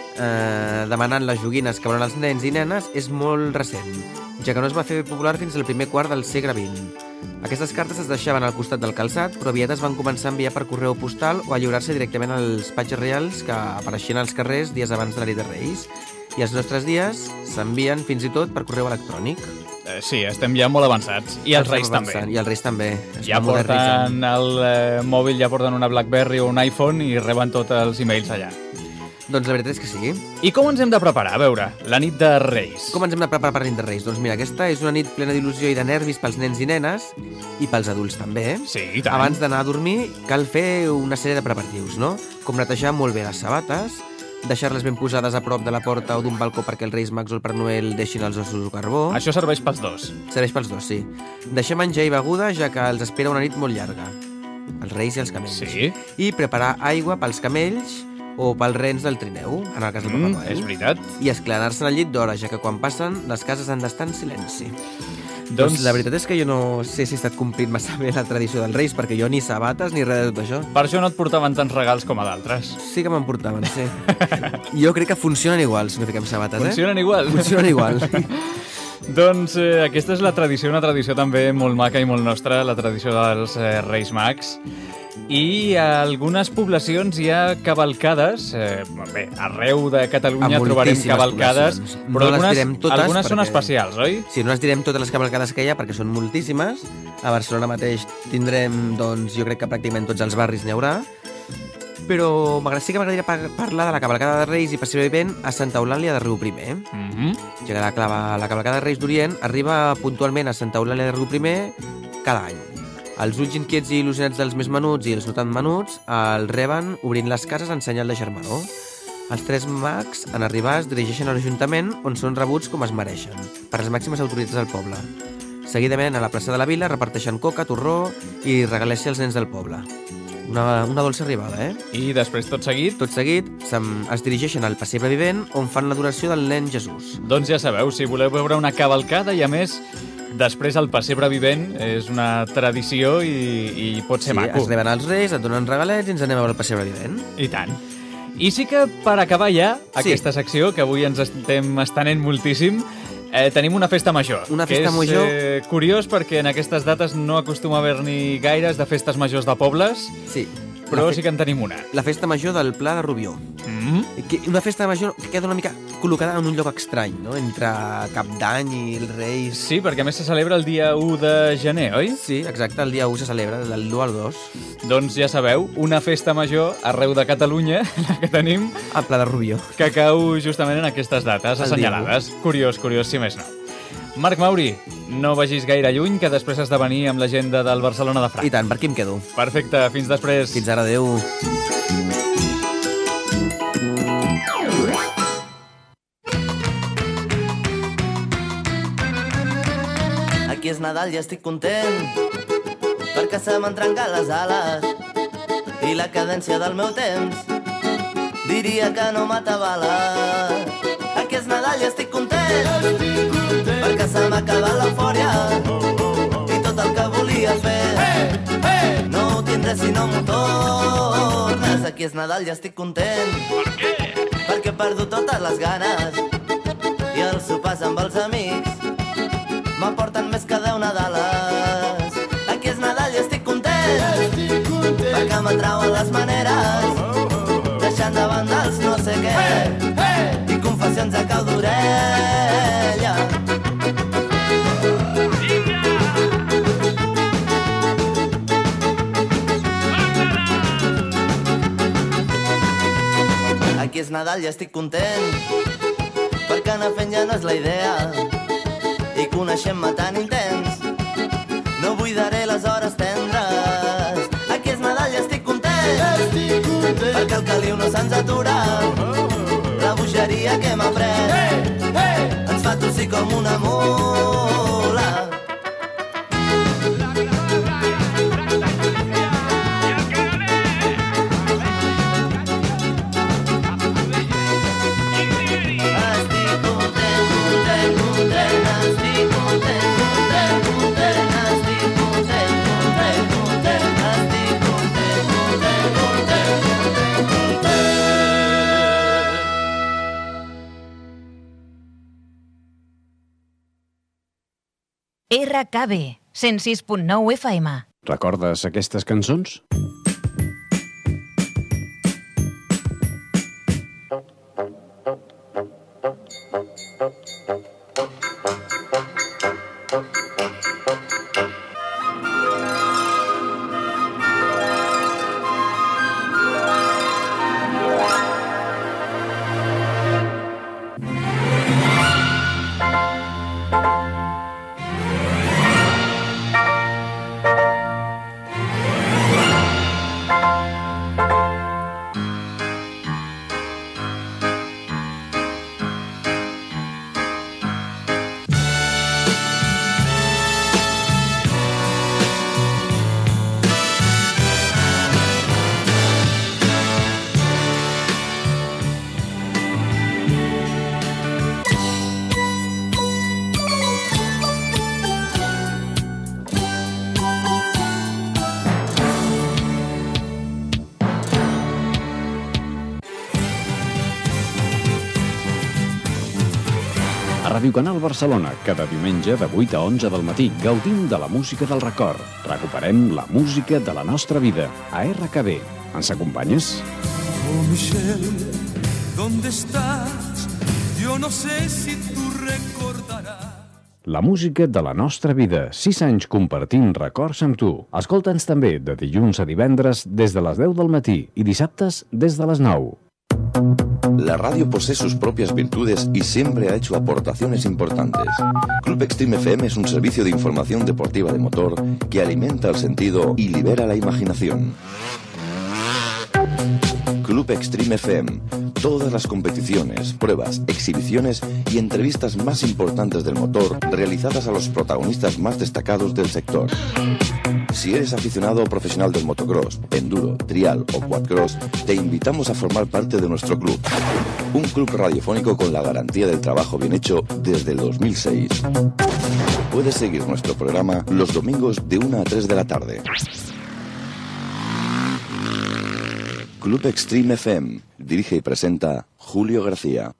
eh, demanant les joguines que volen els nens i nenes, és molt recent, ja que no es va fer popular fins al primer quart del segle vint. Aquestes cartes es deixaven al costat del calçat, però aviat es van començar a enviar per correu postal o a lliurar-se directament als patges reals que apareixien als carrers dies abans de la nit de Reis. I als nostres dies s'envien fins i tot per correu electrònic. Eh, sí, estem ja molt avançats. I els Reis també. I els Reis també. Es Ja van modernitzant. porten el eh, mòbil, ja porten una BlackBerry o un iPhone i reben tots els e-mails allà. Doncs la veritat és que sí. I com ens hem de preparar? A veure, la nit de Reis. Com ens hem de preparar per la nit de Reis? Doncs mira, aquesta és una nit plena d'il·lusió i de nervis pels nens i nenes i pels adults també. Sí, i tant. Abans d'anar a dormir cal fer una sèrie de preparatius, no? Com netejar molt bé les sabates, deixar-les ben posades a prop de la porta o d'un balcó perquè els Reis Mags o el Pare Noel deixin els ossos de carbó. Això serveix pels dos. Serveix pels dos, sí. Deixar menjar i beguda, ja que els espera una nit molt llarga. Els Reis i els camells. Sí. I preparar aigua pels camells o pels rens del trineu, en el cas del Mm, Papa Noel. és veritat. I esclanar-se en el llit d'hora, ja que quan passen les cases han d'estar en silenci. Doncs- Doncs la veritat és que jo no sé si he estat complint massa bé la tradició dels Reis, perquè jo ni sabates ni res de tot això. Per això no et portaven tants regals com a d'altres. Sí que me'n portaven, sí. Jo crec que funcionen igual si no fiquem sabates, eh? Funcionen igual. Funcionen igual. Doncs eh, aquesta és la tradició, una tradició també molt maca i molt nostra, la tradició dels eh, Reis Mags. I a algunes poblacions hi ha cavalcades, eh, bé, arreu de Catalunya A trobarem moltíssimes cavalcades, poblacions. però No les algunes, direm totes algunes són perquè- especials, oi? Sí, no les direm totes les cavalcades que hi ha, perquè són moltíssimes. A Barcelona mateix tindrem, doncs, jo crec que pràcticament tots els barris n'hi haurà. Però m'agrada- sí que m'agradaria pa- parlar de la cavalcada de Reis i Passeig Vivent a Santa Eulàlia de Riuprimer. Mm -hmm. Ja que la, clava, la cavalcada de Reis d'Orient arriba puntualment a Santa Eulàlia de Riuprimer cada any. Els ulls inquiets i il·lusionats dels més menuts i els no tan menuts el reben obrint les cases en senyal de germanor. Els tres mags, en arribar, es dirigeixen a l'Ajuntament, on són rebuts com es mereixen, per les màximes autoritats del poble. Seguidament, a la plaça de la Vila, reparteixen coca, torró i regalèssia als nens del poble. Una, una dolça arribada, eh? I després, tot seguit, Tot seguit, se'n- es dirigeixen al Passeig Vivent, on fan l'adoració del nen Jesús. doncs ja sabeu, si voleu veure una cavalcada i a més, després el pessebre vivent és una tradició i, i pot ser Sí, maco. es reben els reis, et donen regalets i ens anem a veure el Passeig Vivent. I tant. I sí que per acabar ja Sí. aquesta secció, que avui ens estem estenent moltíssim, eh, tenim una festa major. Una festa que és, major. Eh, curiós perquè en aquestes dates no acostuma a haver-n'hi gaires de festes majors de pobles, Sí. però la fe- sí que en tenim una. La festa major del Pla de Rubió. Mm? Que- Una festa major que queda una mica col·locada en un lloc estrany, no? Entre Cap d'Any i els Reis. Sí, perquè a més se celebra el dia u de gener, oi? Sí, exacte, el dia u se celebra, del l'u al dos. Doncs ja sabeu, una festa major arreu de Catalunya, la que tenim, Al Pla de Rubió. que cau justament en aquestes dates El assenyalades. Curiós, curiós, si més no. Marc Mauri, no vagis gaire lluny, que després has de venir amb l'agenda del Barcelona de Franc. I tant, per aquí em quedo. Perfecte, fins després. Fins ara, adeu. Aquí és Nadal i estic content perquè se m'han trencat les ales i la cadència del meu temps diria que no m'atabala. Aquí és Nadal i estic content perquè se m'ha acabat l'eufòria i tot el que volia fer no ho tindré si no m'ho tornes. Aquí és Nadal i estic content perquè he perdut totes les ganes i els sopars amb els amics m'aporten més que deu Nadales. Aquí és Nadal i estic content, perquè m'atrauen les maneres, deixant de banda els no sé què, i confessions a cau d'orella. Aquí és Nadal i estic content, perquè anar fent ja no és la idea, i coneixent-me tan intens no buidaré les hores tendres. Aquí és Nadal i estic content, estic content perquè el caliu no se'ns atura, la bogeria que m'ha pres ens fa tossir com una mula. Estic content, content, content, estic content, content, content, estic content, content, content, estic content, content, content, content, content. R K B, cent sis punt nou F M. Recordes aquestes cançons? Ràdio Canal Barcelona, cada diumenge de vuit a onze del matí, gaudint de la música del record. Recuperem la música de la nostra vida a R K B. Ens acompanyes? Oh, Michelle, ¿dónde estás? Yo no sé si tú recordarás. La música de la nostra vida. sis anys compartint records amb tu. Escolta'ns també de dilluns a divendres des de les deu del matí i dissabtes des de les nou. La radio posee sus propias virtudes y siempre ha hecho aportaciones importantes. Club Extreme F M es un servicio de información deportiva de motor que alimenta el sentido y libera la imaginación. Club Extreme F M. Todas las competiciones, pruebas, exhibiciones y entrevistas más importantes del motor realizadas a los protagonistas más destacados del sector. Si eres aficionado o profesional del motocross, enduro, trial o quadcross, te invitamos a formar parte de nuestro club. Un club radiofónico con la garantía del trabajo bien hecho desde el dos mil seis. Puedes seguir nuestro programa los domingos de una a tres de la tarde. Club Extreme F M. Dirige y presenta Julio García.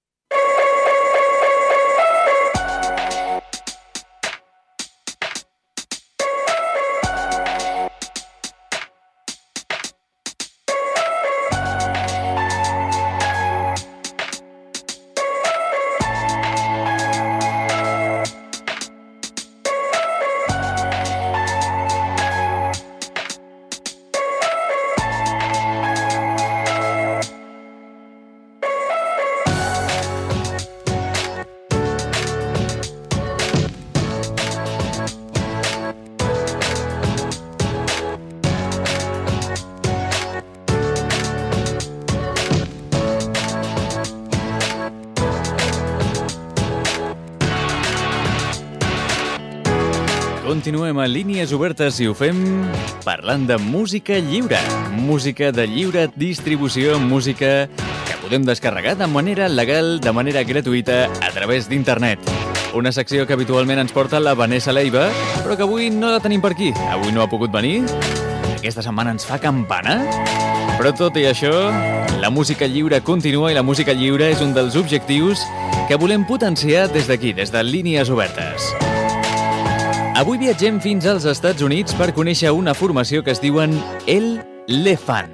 Continuem a Línies Obertes i ho fem parlant de música lliure. Música de lliure distribució, música que podem descarregar de manera legal, de manera gratuïta, a través d'internet. Una secció que habitualment ens porta la Vanessa Leiva, però que avui no la tenim per aquí. Avui no ha pogut venir. Aquesta setmana ens fa campana. Però tot i això, la música lliure continua i la música lliure és un dels objectius que volem potenciar des d'aquí, des de Línies Obertes. Avui viatgem fins als Estats Units per conèixer una formació que es diuen El Lefant.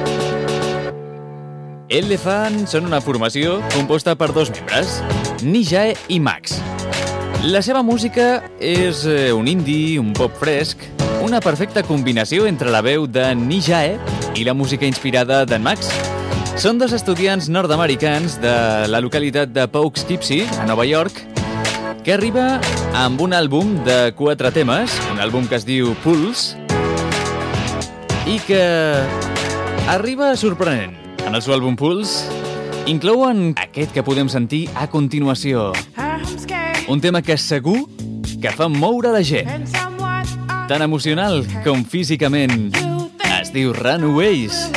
El Lefant són una formació composta per dos membres, Nijae i Max. La seva música és un indie, un pop fresc, una perfecta combinació entre la veu de Nijae i la música inspirada d'en Max. Són dos estudiants nord-americans de la localitat de Poughkeepsie, a Nova York, que arriba amb un àlbum de quatre temes, un àlbum que es diu Pulse, i que arriba sorprenent. En el seu àlbum Pulse inclouen aquest que podem sentir a continuació. Un tema que segur que fa moure la gent, tant emocional com físicament. Es diu Runaways.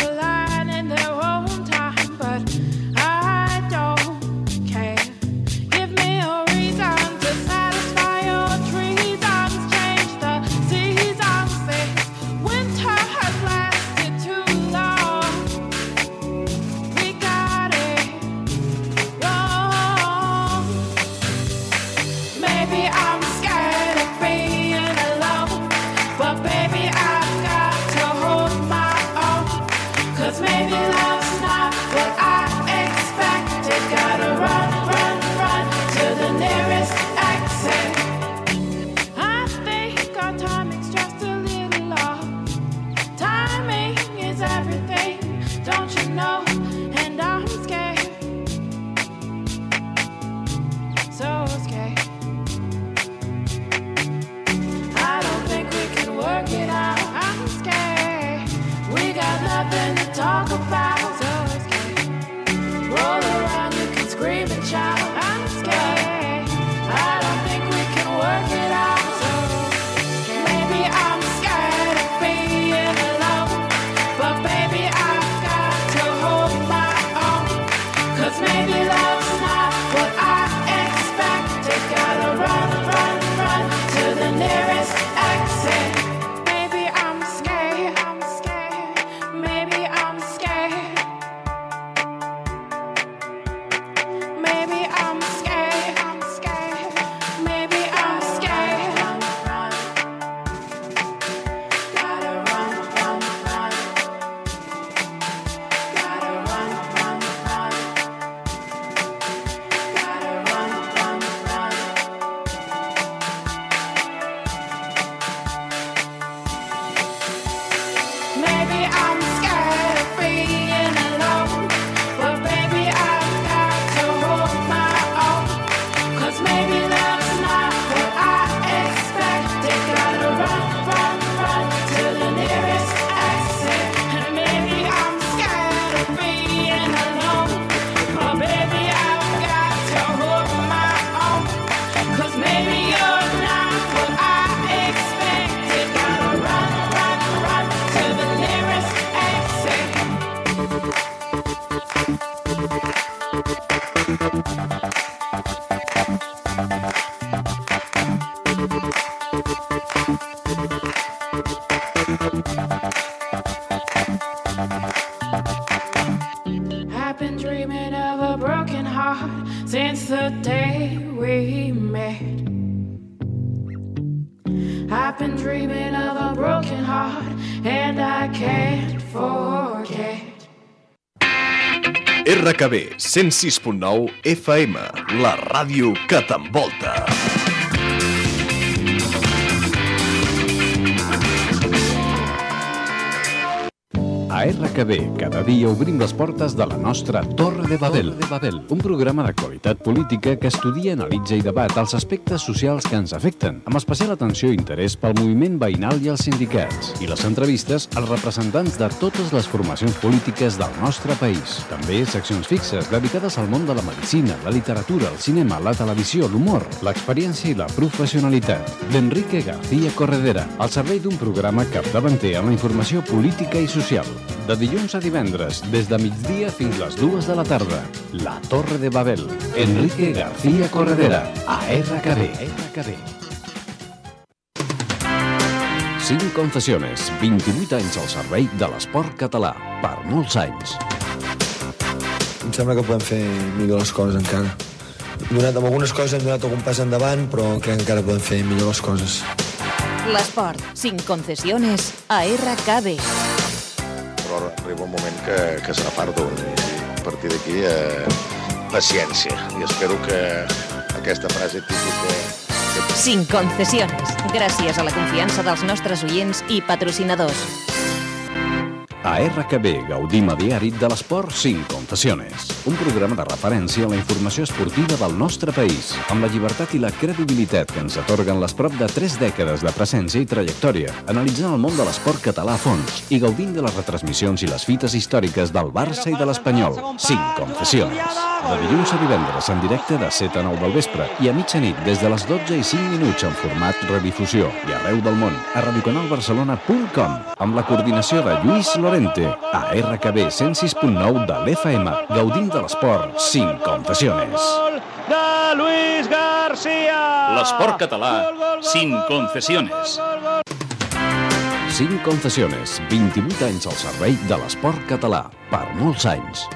I've been dreaming of a broken heart since the day we met. I've been dreaming of a broken heart and I can't forget. R K B cent sis punt nou F M, la ràdio que t'envolta. A R K B, cada dia obrim les portes de la nostra Torre de Babel. Un programa d'actualitat política que estudia, analitza i debat els aspectes socials que ens afecten, amb especial atenció i interès pel moviment veïnal i els sindicats, i les entrevistes als representants de totes les formacions polítiques del nostre país. També seccions fixes dedicades al món de la medicina, la literatura, el cinema, la televisió, l'humor, l'experiència i la professionalitat. D'Enrique García Corredera, al servei d'un programa capdavanter en la informació política i social. De dilluns a divendres, des de migdia fins les dues de la tarda. La Torre de Babel. Enrique García Corredera, a R K B. R K B. Cinc confessiones, vint-i-vuit anys al servei de l'esport català, per molts anys. Em sembla que podem fer millor les coses encara. Hem donat, amb algunes coses hem donat algun pas endavant, però crec que encara podem fer millor les coses. L'esport, cinc concesiones a R K B. Però arriba un moment que, que se n'afarto i a partir d'aquí eh, paciència. I espero que aquesta frase típica... Cinc concesiones, gràcies a la confiança dels nostres oients i patrocinadors. A R K B gaudim a diari de l'esport cinc confessiones, un programa de referència a la informació esportiva del nostre país, amb la llibertat i la credibilitat que ens atorguen les prop de tres dècades de presència i trajectòria, analitzant el món de l'esport català a fons i gaudint de les retransmissions i les fites històriques del Barça i de l'Espanyol. cinc confessiones. De dilluns a divendres en directe de set a nou del vespre i a mitjanit des de les dotze i cinc minuts en format redifusió i arreu del món a radiocanalbarcelona punt com amb la coordinació de Lluís Lorente a R K B cent sis punt nou de l'F M, gaudint de l'esport cinc confessiones. De Luis García! L'esport català, cinc concessiones. cinc confessiones, vint-i-vuit anys al servei de l'esport català, per molts anys.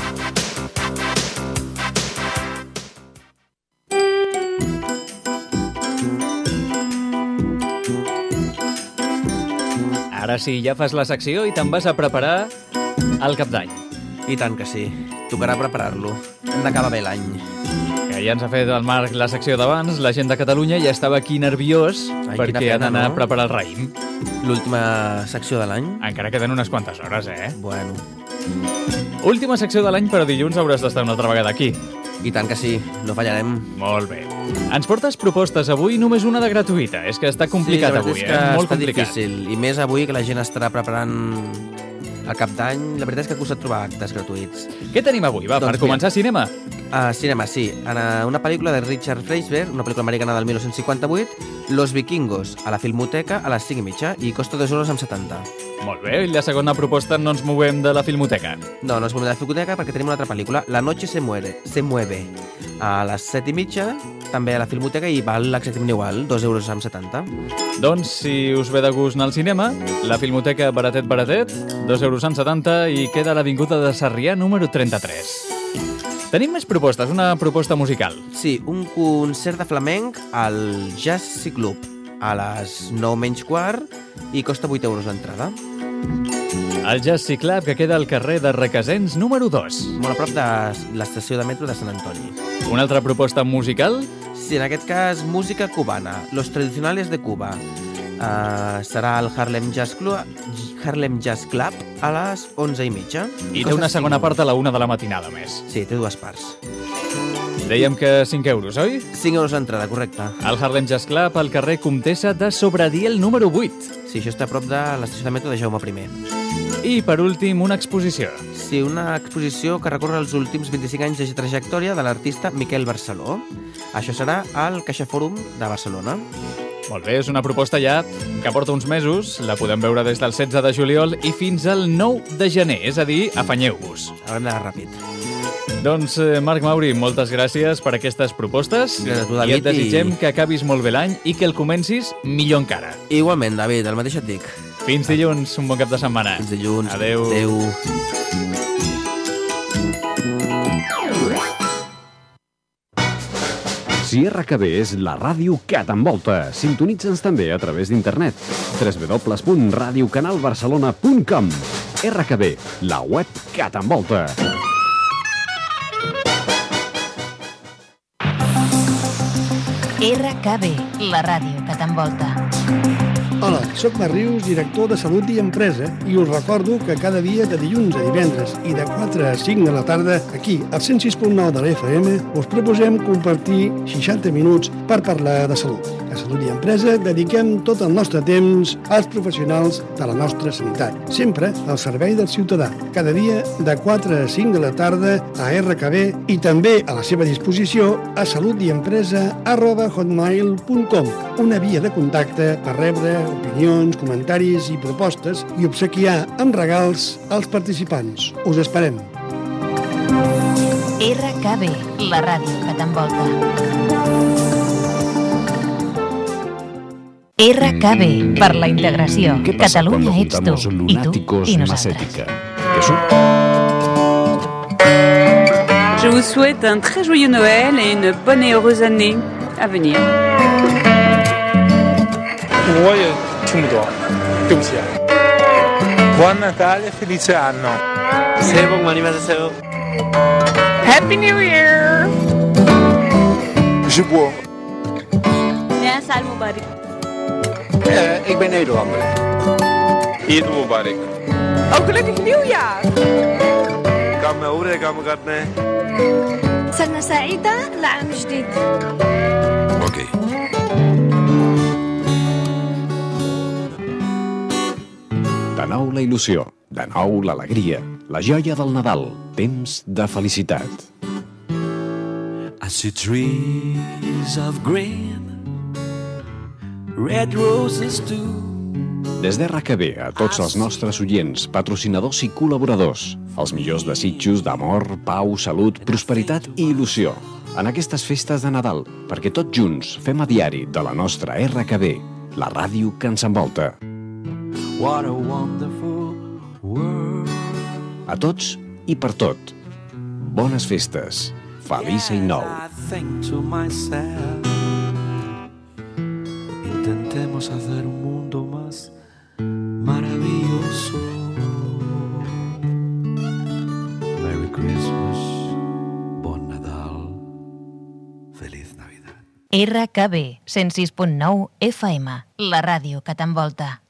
Ara sí, ja fas la secció i te'n vas a preparar el cap d'any. I tant que sí. Tocarà preparar-lo. Hem d'acabar bé l'any. Que ja ens ha fet el Marc la secció d'abans, la gent de Catalunya ja estava aquí nerviós Ai, perquè ha d'anar no? a preparar el raïm. L'última secció de l'any? Encara queden unes quantes hores, eh? Bueno. Última secció de l'any, però dilluns hauràs d'estar una altra vegada aquí. I tant que sí, no fallarem. Molt bé. Ens portes propostes avui, només una de gratuïta. És que està complicat sí, avui, és eh? Molt complicat. Difícil. I més avui que la gent estarà preparant el cap d'any. La veritat és que ha costat trobar actes gratuïts. Què tenim avui? Va, doncs per començar, cinema. Uh, cinema, sí. En una pel·lícula de Richard Fleischer, una pel·lícula americana del dinou cinquanta-vuit, Los Vikingos, a la Filmoteca, a les cinc i mitja, i costa dos euros amb setanta. Molt bé, i la segona proposta no ens movem de la Filmoteca. No, no ens movem de la Filmoteca perquè tenim una altra pel·lícula, La noche se muere, se mueve, a les set i mitja, també a la Filmoteca, i val exactament igual, dos euros amb setanta. Doncs, si us ve de gust anar al cinema, la Filmoteca baratet, baratet, dos euros amb setanta, i queda a l'Avinguda de Sarrià, número trenta-tres. Tenim més propostes, una proposta musical. Sí, un concert de flamenc al Jazz Club a les nou menys quart i costa vuit euros l'entrada. El Jazz Club, que queda al carrer de Requesens número dos. Molt a prop de l'estació de metro de Sant Antoni. Una altra proposta musical? Sí, en aquest cas, música cubana, Los Tradicionales de Cuba. Uh, serà el Harlem Jazz Club, Harlem Jazz Club a les onze i mitja. I té una segona part a la una de la matinada, més. Sí, té dues parts. Dèiem que cinc euros, oi? cinc euros d'entrada, correcte. El Harlem Jazz Club al carrer Comtessa de Sobradiel número vuit. Sí, això està a prop de l'estació de metro de Jaume primer. I, per últim, una exposició. Sí, una exposició que recorre els últims vint-i-cinc anys de trajectòria de l'artista Miquel Barceló. Això serà al Caixa Fòrum de Barcelona. Molt bé, és una proposta ja que porta uns mesos, la podem veure des del setze de juliol i fins al nou de gener, és a dir, afanyeu-vos. Haurem d'anar ràpid. Doncs, eh, Marc Mauri, moltes gràcies per aquestes propostes. Gràcies a tu, I David, et desitgem i- que acabis molt bé l'any i que el comencis millor encara. Igualment, David, el mateix et dic. Fins dilluns, un bon cap de setmana. Fins dilluns. Adéu. Adéu. Si R K B és la ràdio que t'envolta, sintonitza'ns també a través d'internet. w w w punt radio canal barcelona punt com. R K B, la web que t'envolta. R K B, la ràdio que t'envolta. Hola, sóc Marc Rius, director de Salut i Empresa, i us recordo que cada dia de dilluns a divendres i de quatre a cinc de la tarda, aquí, al cent sis punt nou de l'F M, us proposem compartir seixanta minuts per parlar de salut. A Salut i Empresa dediquem tot el nostre temps als professionals de la nostra sanitat, sempre al servei del ciutadà. Cada dia de quatre a cinc de la tarda a R K B i també a la seva disposició a salutimpresa arroba hotmail punt com, una via de contacte per rebre opinions, comentaris i propostes i obsequiar amb regals als participants. Us esperem. R K B, la ràdio que t'envolta. R K B, per la integració. ¿Qué pasa Catalunya cuando ets juntamos tu, i tu lunáticos i más nosaltres. ética? Eso. Je vous souhaite un très joyeux Noël et une bonne et heureuse année à venir. 我也听不懂，对不起。Buon Natale, felice anno. 새해 복 많이 받으세요. Happy New Year! Je bois. Ja, Sal Mubarak. Uh, ik ben Nederlander. Eid Mubarak. Oh, gelukkig nieuwjaar! كم أوري كم قرنة. سنة سعيدة لعام جديد. Okay. De nou la il·lusió, de nou l'alegria, la joia del Nadal, temps de felicitat. I see trees of green, red roses too. Des d'R K B a tots els nostres oients, patrocinadors i col·laboradors, els millors desitjos d'amor, pau, salut, prosperitat i il·lusió. En aquestes festes de Nadal, perquè tots junts fem a diari de la nostra R K B, la ràdio que ens envolta. What a wonderful world. A tots i per tot. Bones festes. Feliç any nou. I think to myself, intentemos hacer un mundo más maravilloso. Merry Christmas, bon Nadal, feliz Navidad. R K B, cent sis punt nou F M, la ràdio que t'envolta.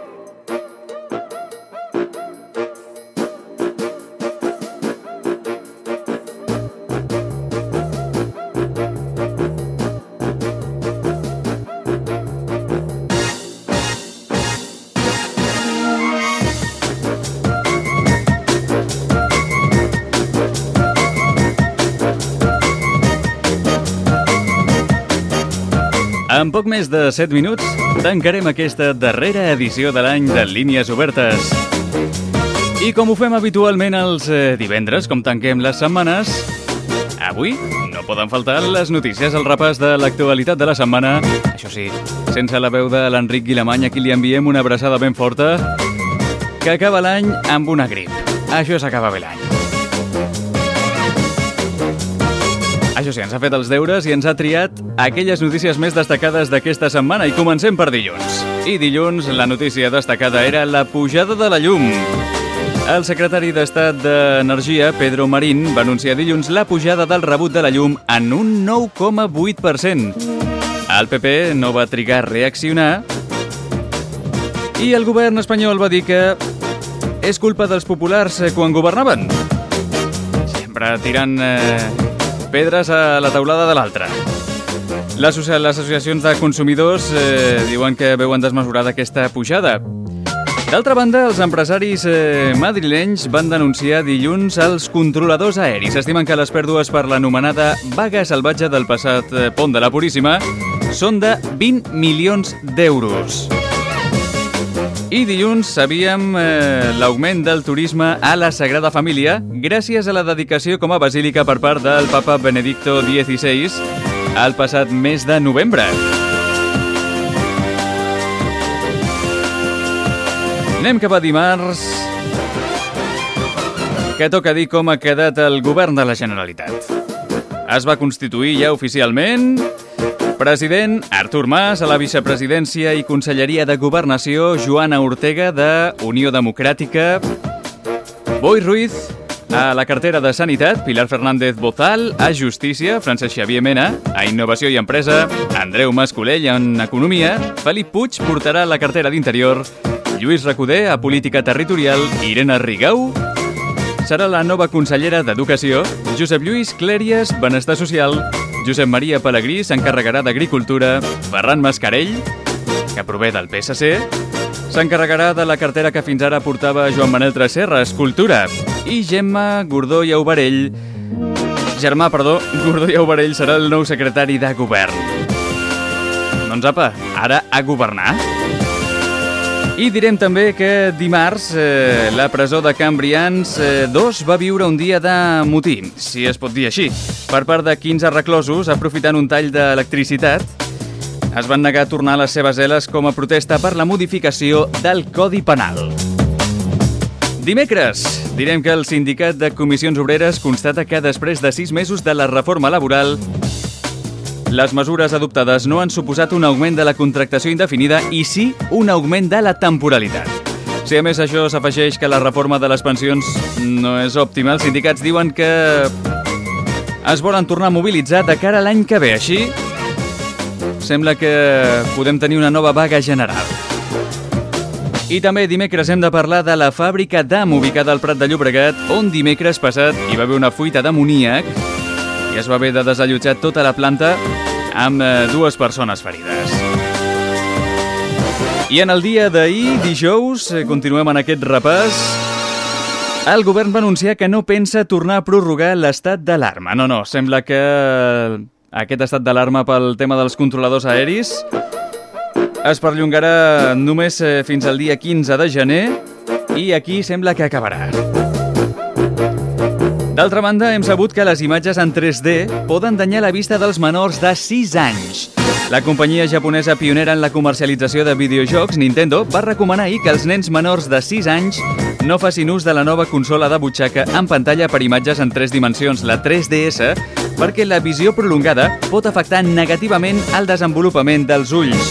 En poc més de set minuts tancarem aquesta darrera edició de l'any de Línies Obertes. I com ho fem habitualment els eh, divendres, com tanquem les setmanes, avui no poden faltar les notícies, el repàs de l'actualitat de la setmana. Això sí, sense la veu de l'Enric Guilamany, a qui li enviem una abraçada ben forta, que acaba l'any amb una grip. Això és acabar bé l'any. Això sí, ens ha fet els deures i ens ha triat aquelles notícies més destacades d'aquesta setmana i comencem per dilluns. I dilluns la notícia destacada era la pujada de la llum. El secretari d'Estat d'Energia, Pedro Marín, va anunciar dilluns la pujada del rebut de la llum en un nou coma vuit per cent. El P P no va trigar a reaccionar i el govern espanyol va dir que és culpa dels populars quan governaven. Sempre tirant eh, pedres a la taulada de l'altra. Les, les associacions de consumidors eh, diuen que veuen desmesurada aquesta pujada. D'altra banda, els empresaris eh, madrilenys van denunciar dilluns els controladors aeris. Estimen que les pèrdues per l'anomenada vaga salvatge del passat eh, pont de la Puríssima són de vint milions d'euros. I dilluns sabíem eh, l'augment del turisme a la Sagrada Família gràcies a la dedicació com a basílica per part del papa Benedicto dieciséis el passat mes de novembre. Anem cap a dimarts, que toca dir com ha quedat el govern de la Generalitat. Es va constituir ja oficialment president Artur Mas, a la vicepresidència i conselleria de Governació Joana Ortega de Unió Democràtica, Boi Ruiz a la cartera de Sanitat, Pilar Fernández Bozal a Justícia, Francesc Xavier Mena a Innovació i Empresa, Andreu Mascolell en Economia, Felip Puig portarà la cartera d'Interior, Lluís Recoder a Política Territorial, Irene Rigau serà la nova consellera d'Educació, Josep Lluís Clèries, Benestar Social, Josep Maria Pelegrí s'encarregarà d'Agricultura, Ferran Mascarell, que prové del P S C, s'encarregarà de la cartera que fins ara portava Joan Manel Tresserras, Cultura, i Gemma Gordó i Aubarell, germà, perdó, Gordó i Aubarell serà el nou secretari de Govern. Doncs apa, ara a governar. I direm també que dimarts eh, la presó de Can Brians eh, dos va viure un dia de motí, si es pot dir així, per part de quinze reclosos aprofitant un tall d'electricitat. Es van negar a tornar a les seves cel·les com a protesta per la modificació del Codi Penal. Dimecres, direm que el Sindicat de Comissions Obreres constata que després de sis mesos de la reforma laboral, les mesures adoptades no han suposat un augment de la contractació indefinida i sí un augment de la temporalitat. Si a més això s'afegeix que la reforma de les pensions no és òptima, els sindicats diuen que es volen tornar a mobilitzar de cara a l'any que ve. Així, sembla que podem tenir una nova vaga general. I també dimecres hem de parlar de la fàbrica d'Am ubicada al Prat de Llobregat, on dimecres passat hi va haver una fuita d'amoníac i es va haver de desallotjar tota la planta amb eh, dues persones ferides. I en el dia d'ahir, dijous, eh, continuem en aquest repàs. El govern va anunciar que no pensa tornar a prorrogar l'estat d'alarma. No, no, sembla que aquest estat d'alarma pel tema dels controladors aeris es perllongarà només eh, fins al dia quinze de gener i aquí sembla que acabarà. D'altra banda, hem sabut que les imatges en tres D poden danyar la vista dels menors de sis anys. La companyia japonesa pionera en la comercialització de videojocs, Nintendo, va recomanar ahir que els nens menors de sis anys no facin ús de la nova consola de butxaca amb pantalla per imatges en tres dimensions, la tres D S, perquè la visió prolongada pot afectar negativament el desenvolupament dels ulls.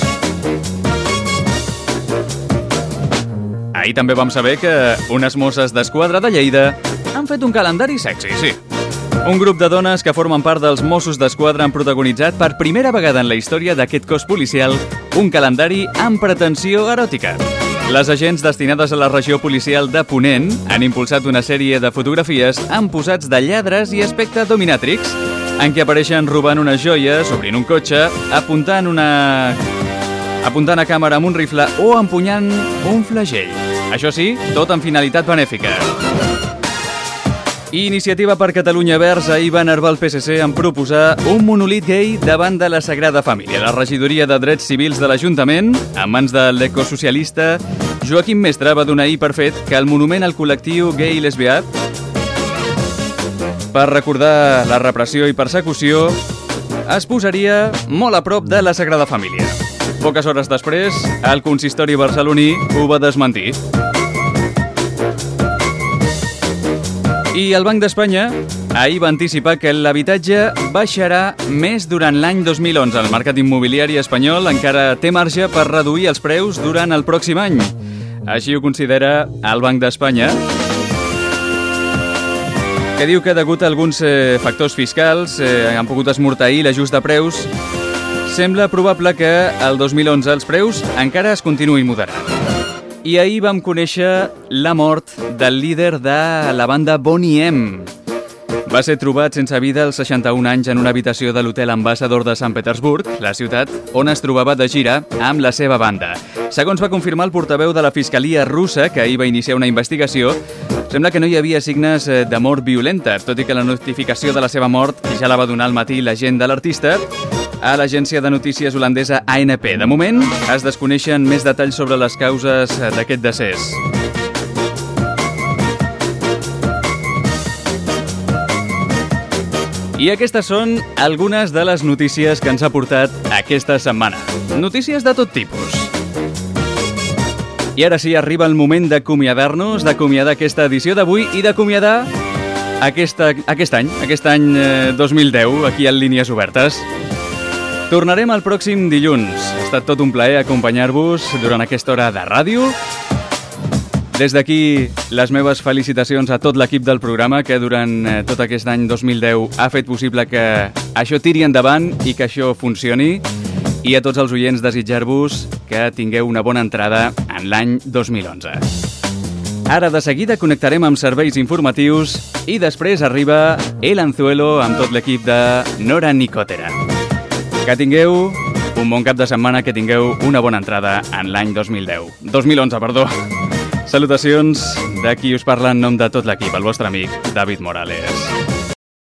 Ahir també vam saber que unes Mosses d'Esquadra de Lleida han fet un calendari sexy, sí. Un grup de dones que formen part dels Mossos d'Esquadra han protagonitzat per primera vegada en la història d'aquest cos policial un calendari amb pretensió eròtica. Les agents destinades a la regió policial de Ponent han impulsat una sèrie de fotografies amb posats de lladres i aspecte dominatrix, en què apareixen robant unes joies, obrint un cotxe, apuntant una... apuntant a càmera amb un rifle o empunyant un flagell. Això sí, tot amb finalitat benèfica. Iniciativa per Catalunya Verds ahir va enervar el P S C en proposar un monolit gay davant de la Sagrada Família. La regidoria de Drets Civils de l'Ajuntament, en mans de l'ecosocialista Joaquim Mestre, va donar ahir per fet que el monument al col·lectiu gay i lesbià, per recordar la repressió i persecució, es posaria molt a prop de la Sagrada Família. Poques hores després, el consistori barceloní ho va desmentir. I el Banc d'Espanya ahir va anticipar que l'habitatge baixarà més durant l'any dos mil onze. El mercat immobiliari espanyol encara té marge per reduir els preus durant el pròxim any. Així ho considera el Banc d'Espanya, que diu que degut a alguns eh, factors fiscals eh, han pogut esmorteir l'ajust de preus, sembla probable que el dos mil onze els preus encara es continuïn moderant. I ahir vam conèixer la mort del líder de la banda Boney M. Va ser trobat sense vida als seixanta-un anys en una habitació de l'hotel Ambassador de Sant Petersburg, la ciutat on es trobava de gira amb la seva banda. Segons va confirmar el portaveu de la Fiscalia russa, que ahir va iniciar una investigació, sembla que no hi havia signes de mort violenta, tot i que la notificació de la seva mort ja la va donar al matí l'agent de l'artista. a l'agència de notícies holandesa A N P. De moment, es desconeixen més detalls sobre les causes d'aquest decés. I aquestes són algunes de les notícies que ens ha portat aquesta setmana. Notícies de tot tipus. I ara sí, arriba el moment d'acomiadar-nos, d'acomiadar aquesta edició d'avui i d'acomiadar aquesta, aquest any, aquest any eh, dos mil deu, aquí a Línies Obertes. Tornarem el pròxim dilluns. Ha estat tot un plaer acompanyar-vos durant aquesta hora de ràdio. Des d'aquí, les meves felicitacions a tot l'equip del programa que durant eh, tot aquest any dos mil deu ha fet possible que això tiri endavant i que això funcioni. I a tots els oients desitjar-vos que tingueu una bona entrada en l'any dos mil onze. Ara de seguida connectarem amb serveis informatius i després arriba El Anzuelo amb tot l'equip de Nora Nicotera. Que tingueu un bon cap de setmana, que tingueu una bona entrada en l'any dos mil deu. dos mil onze, perdó. Salutacions de qui us parla en nom de tot l'equip, el vostre amic David Morales.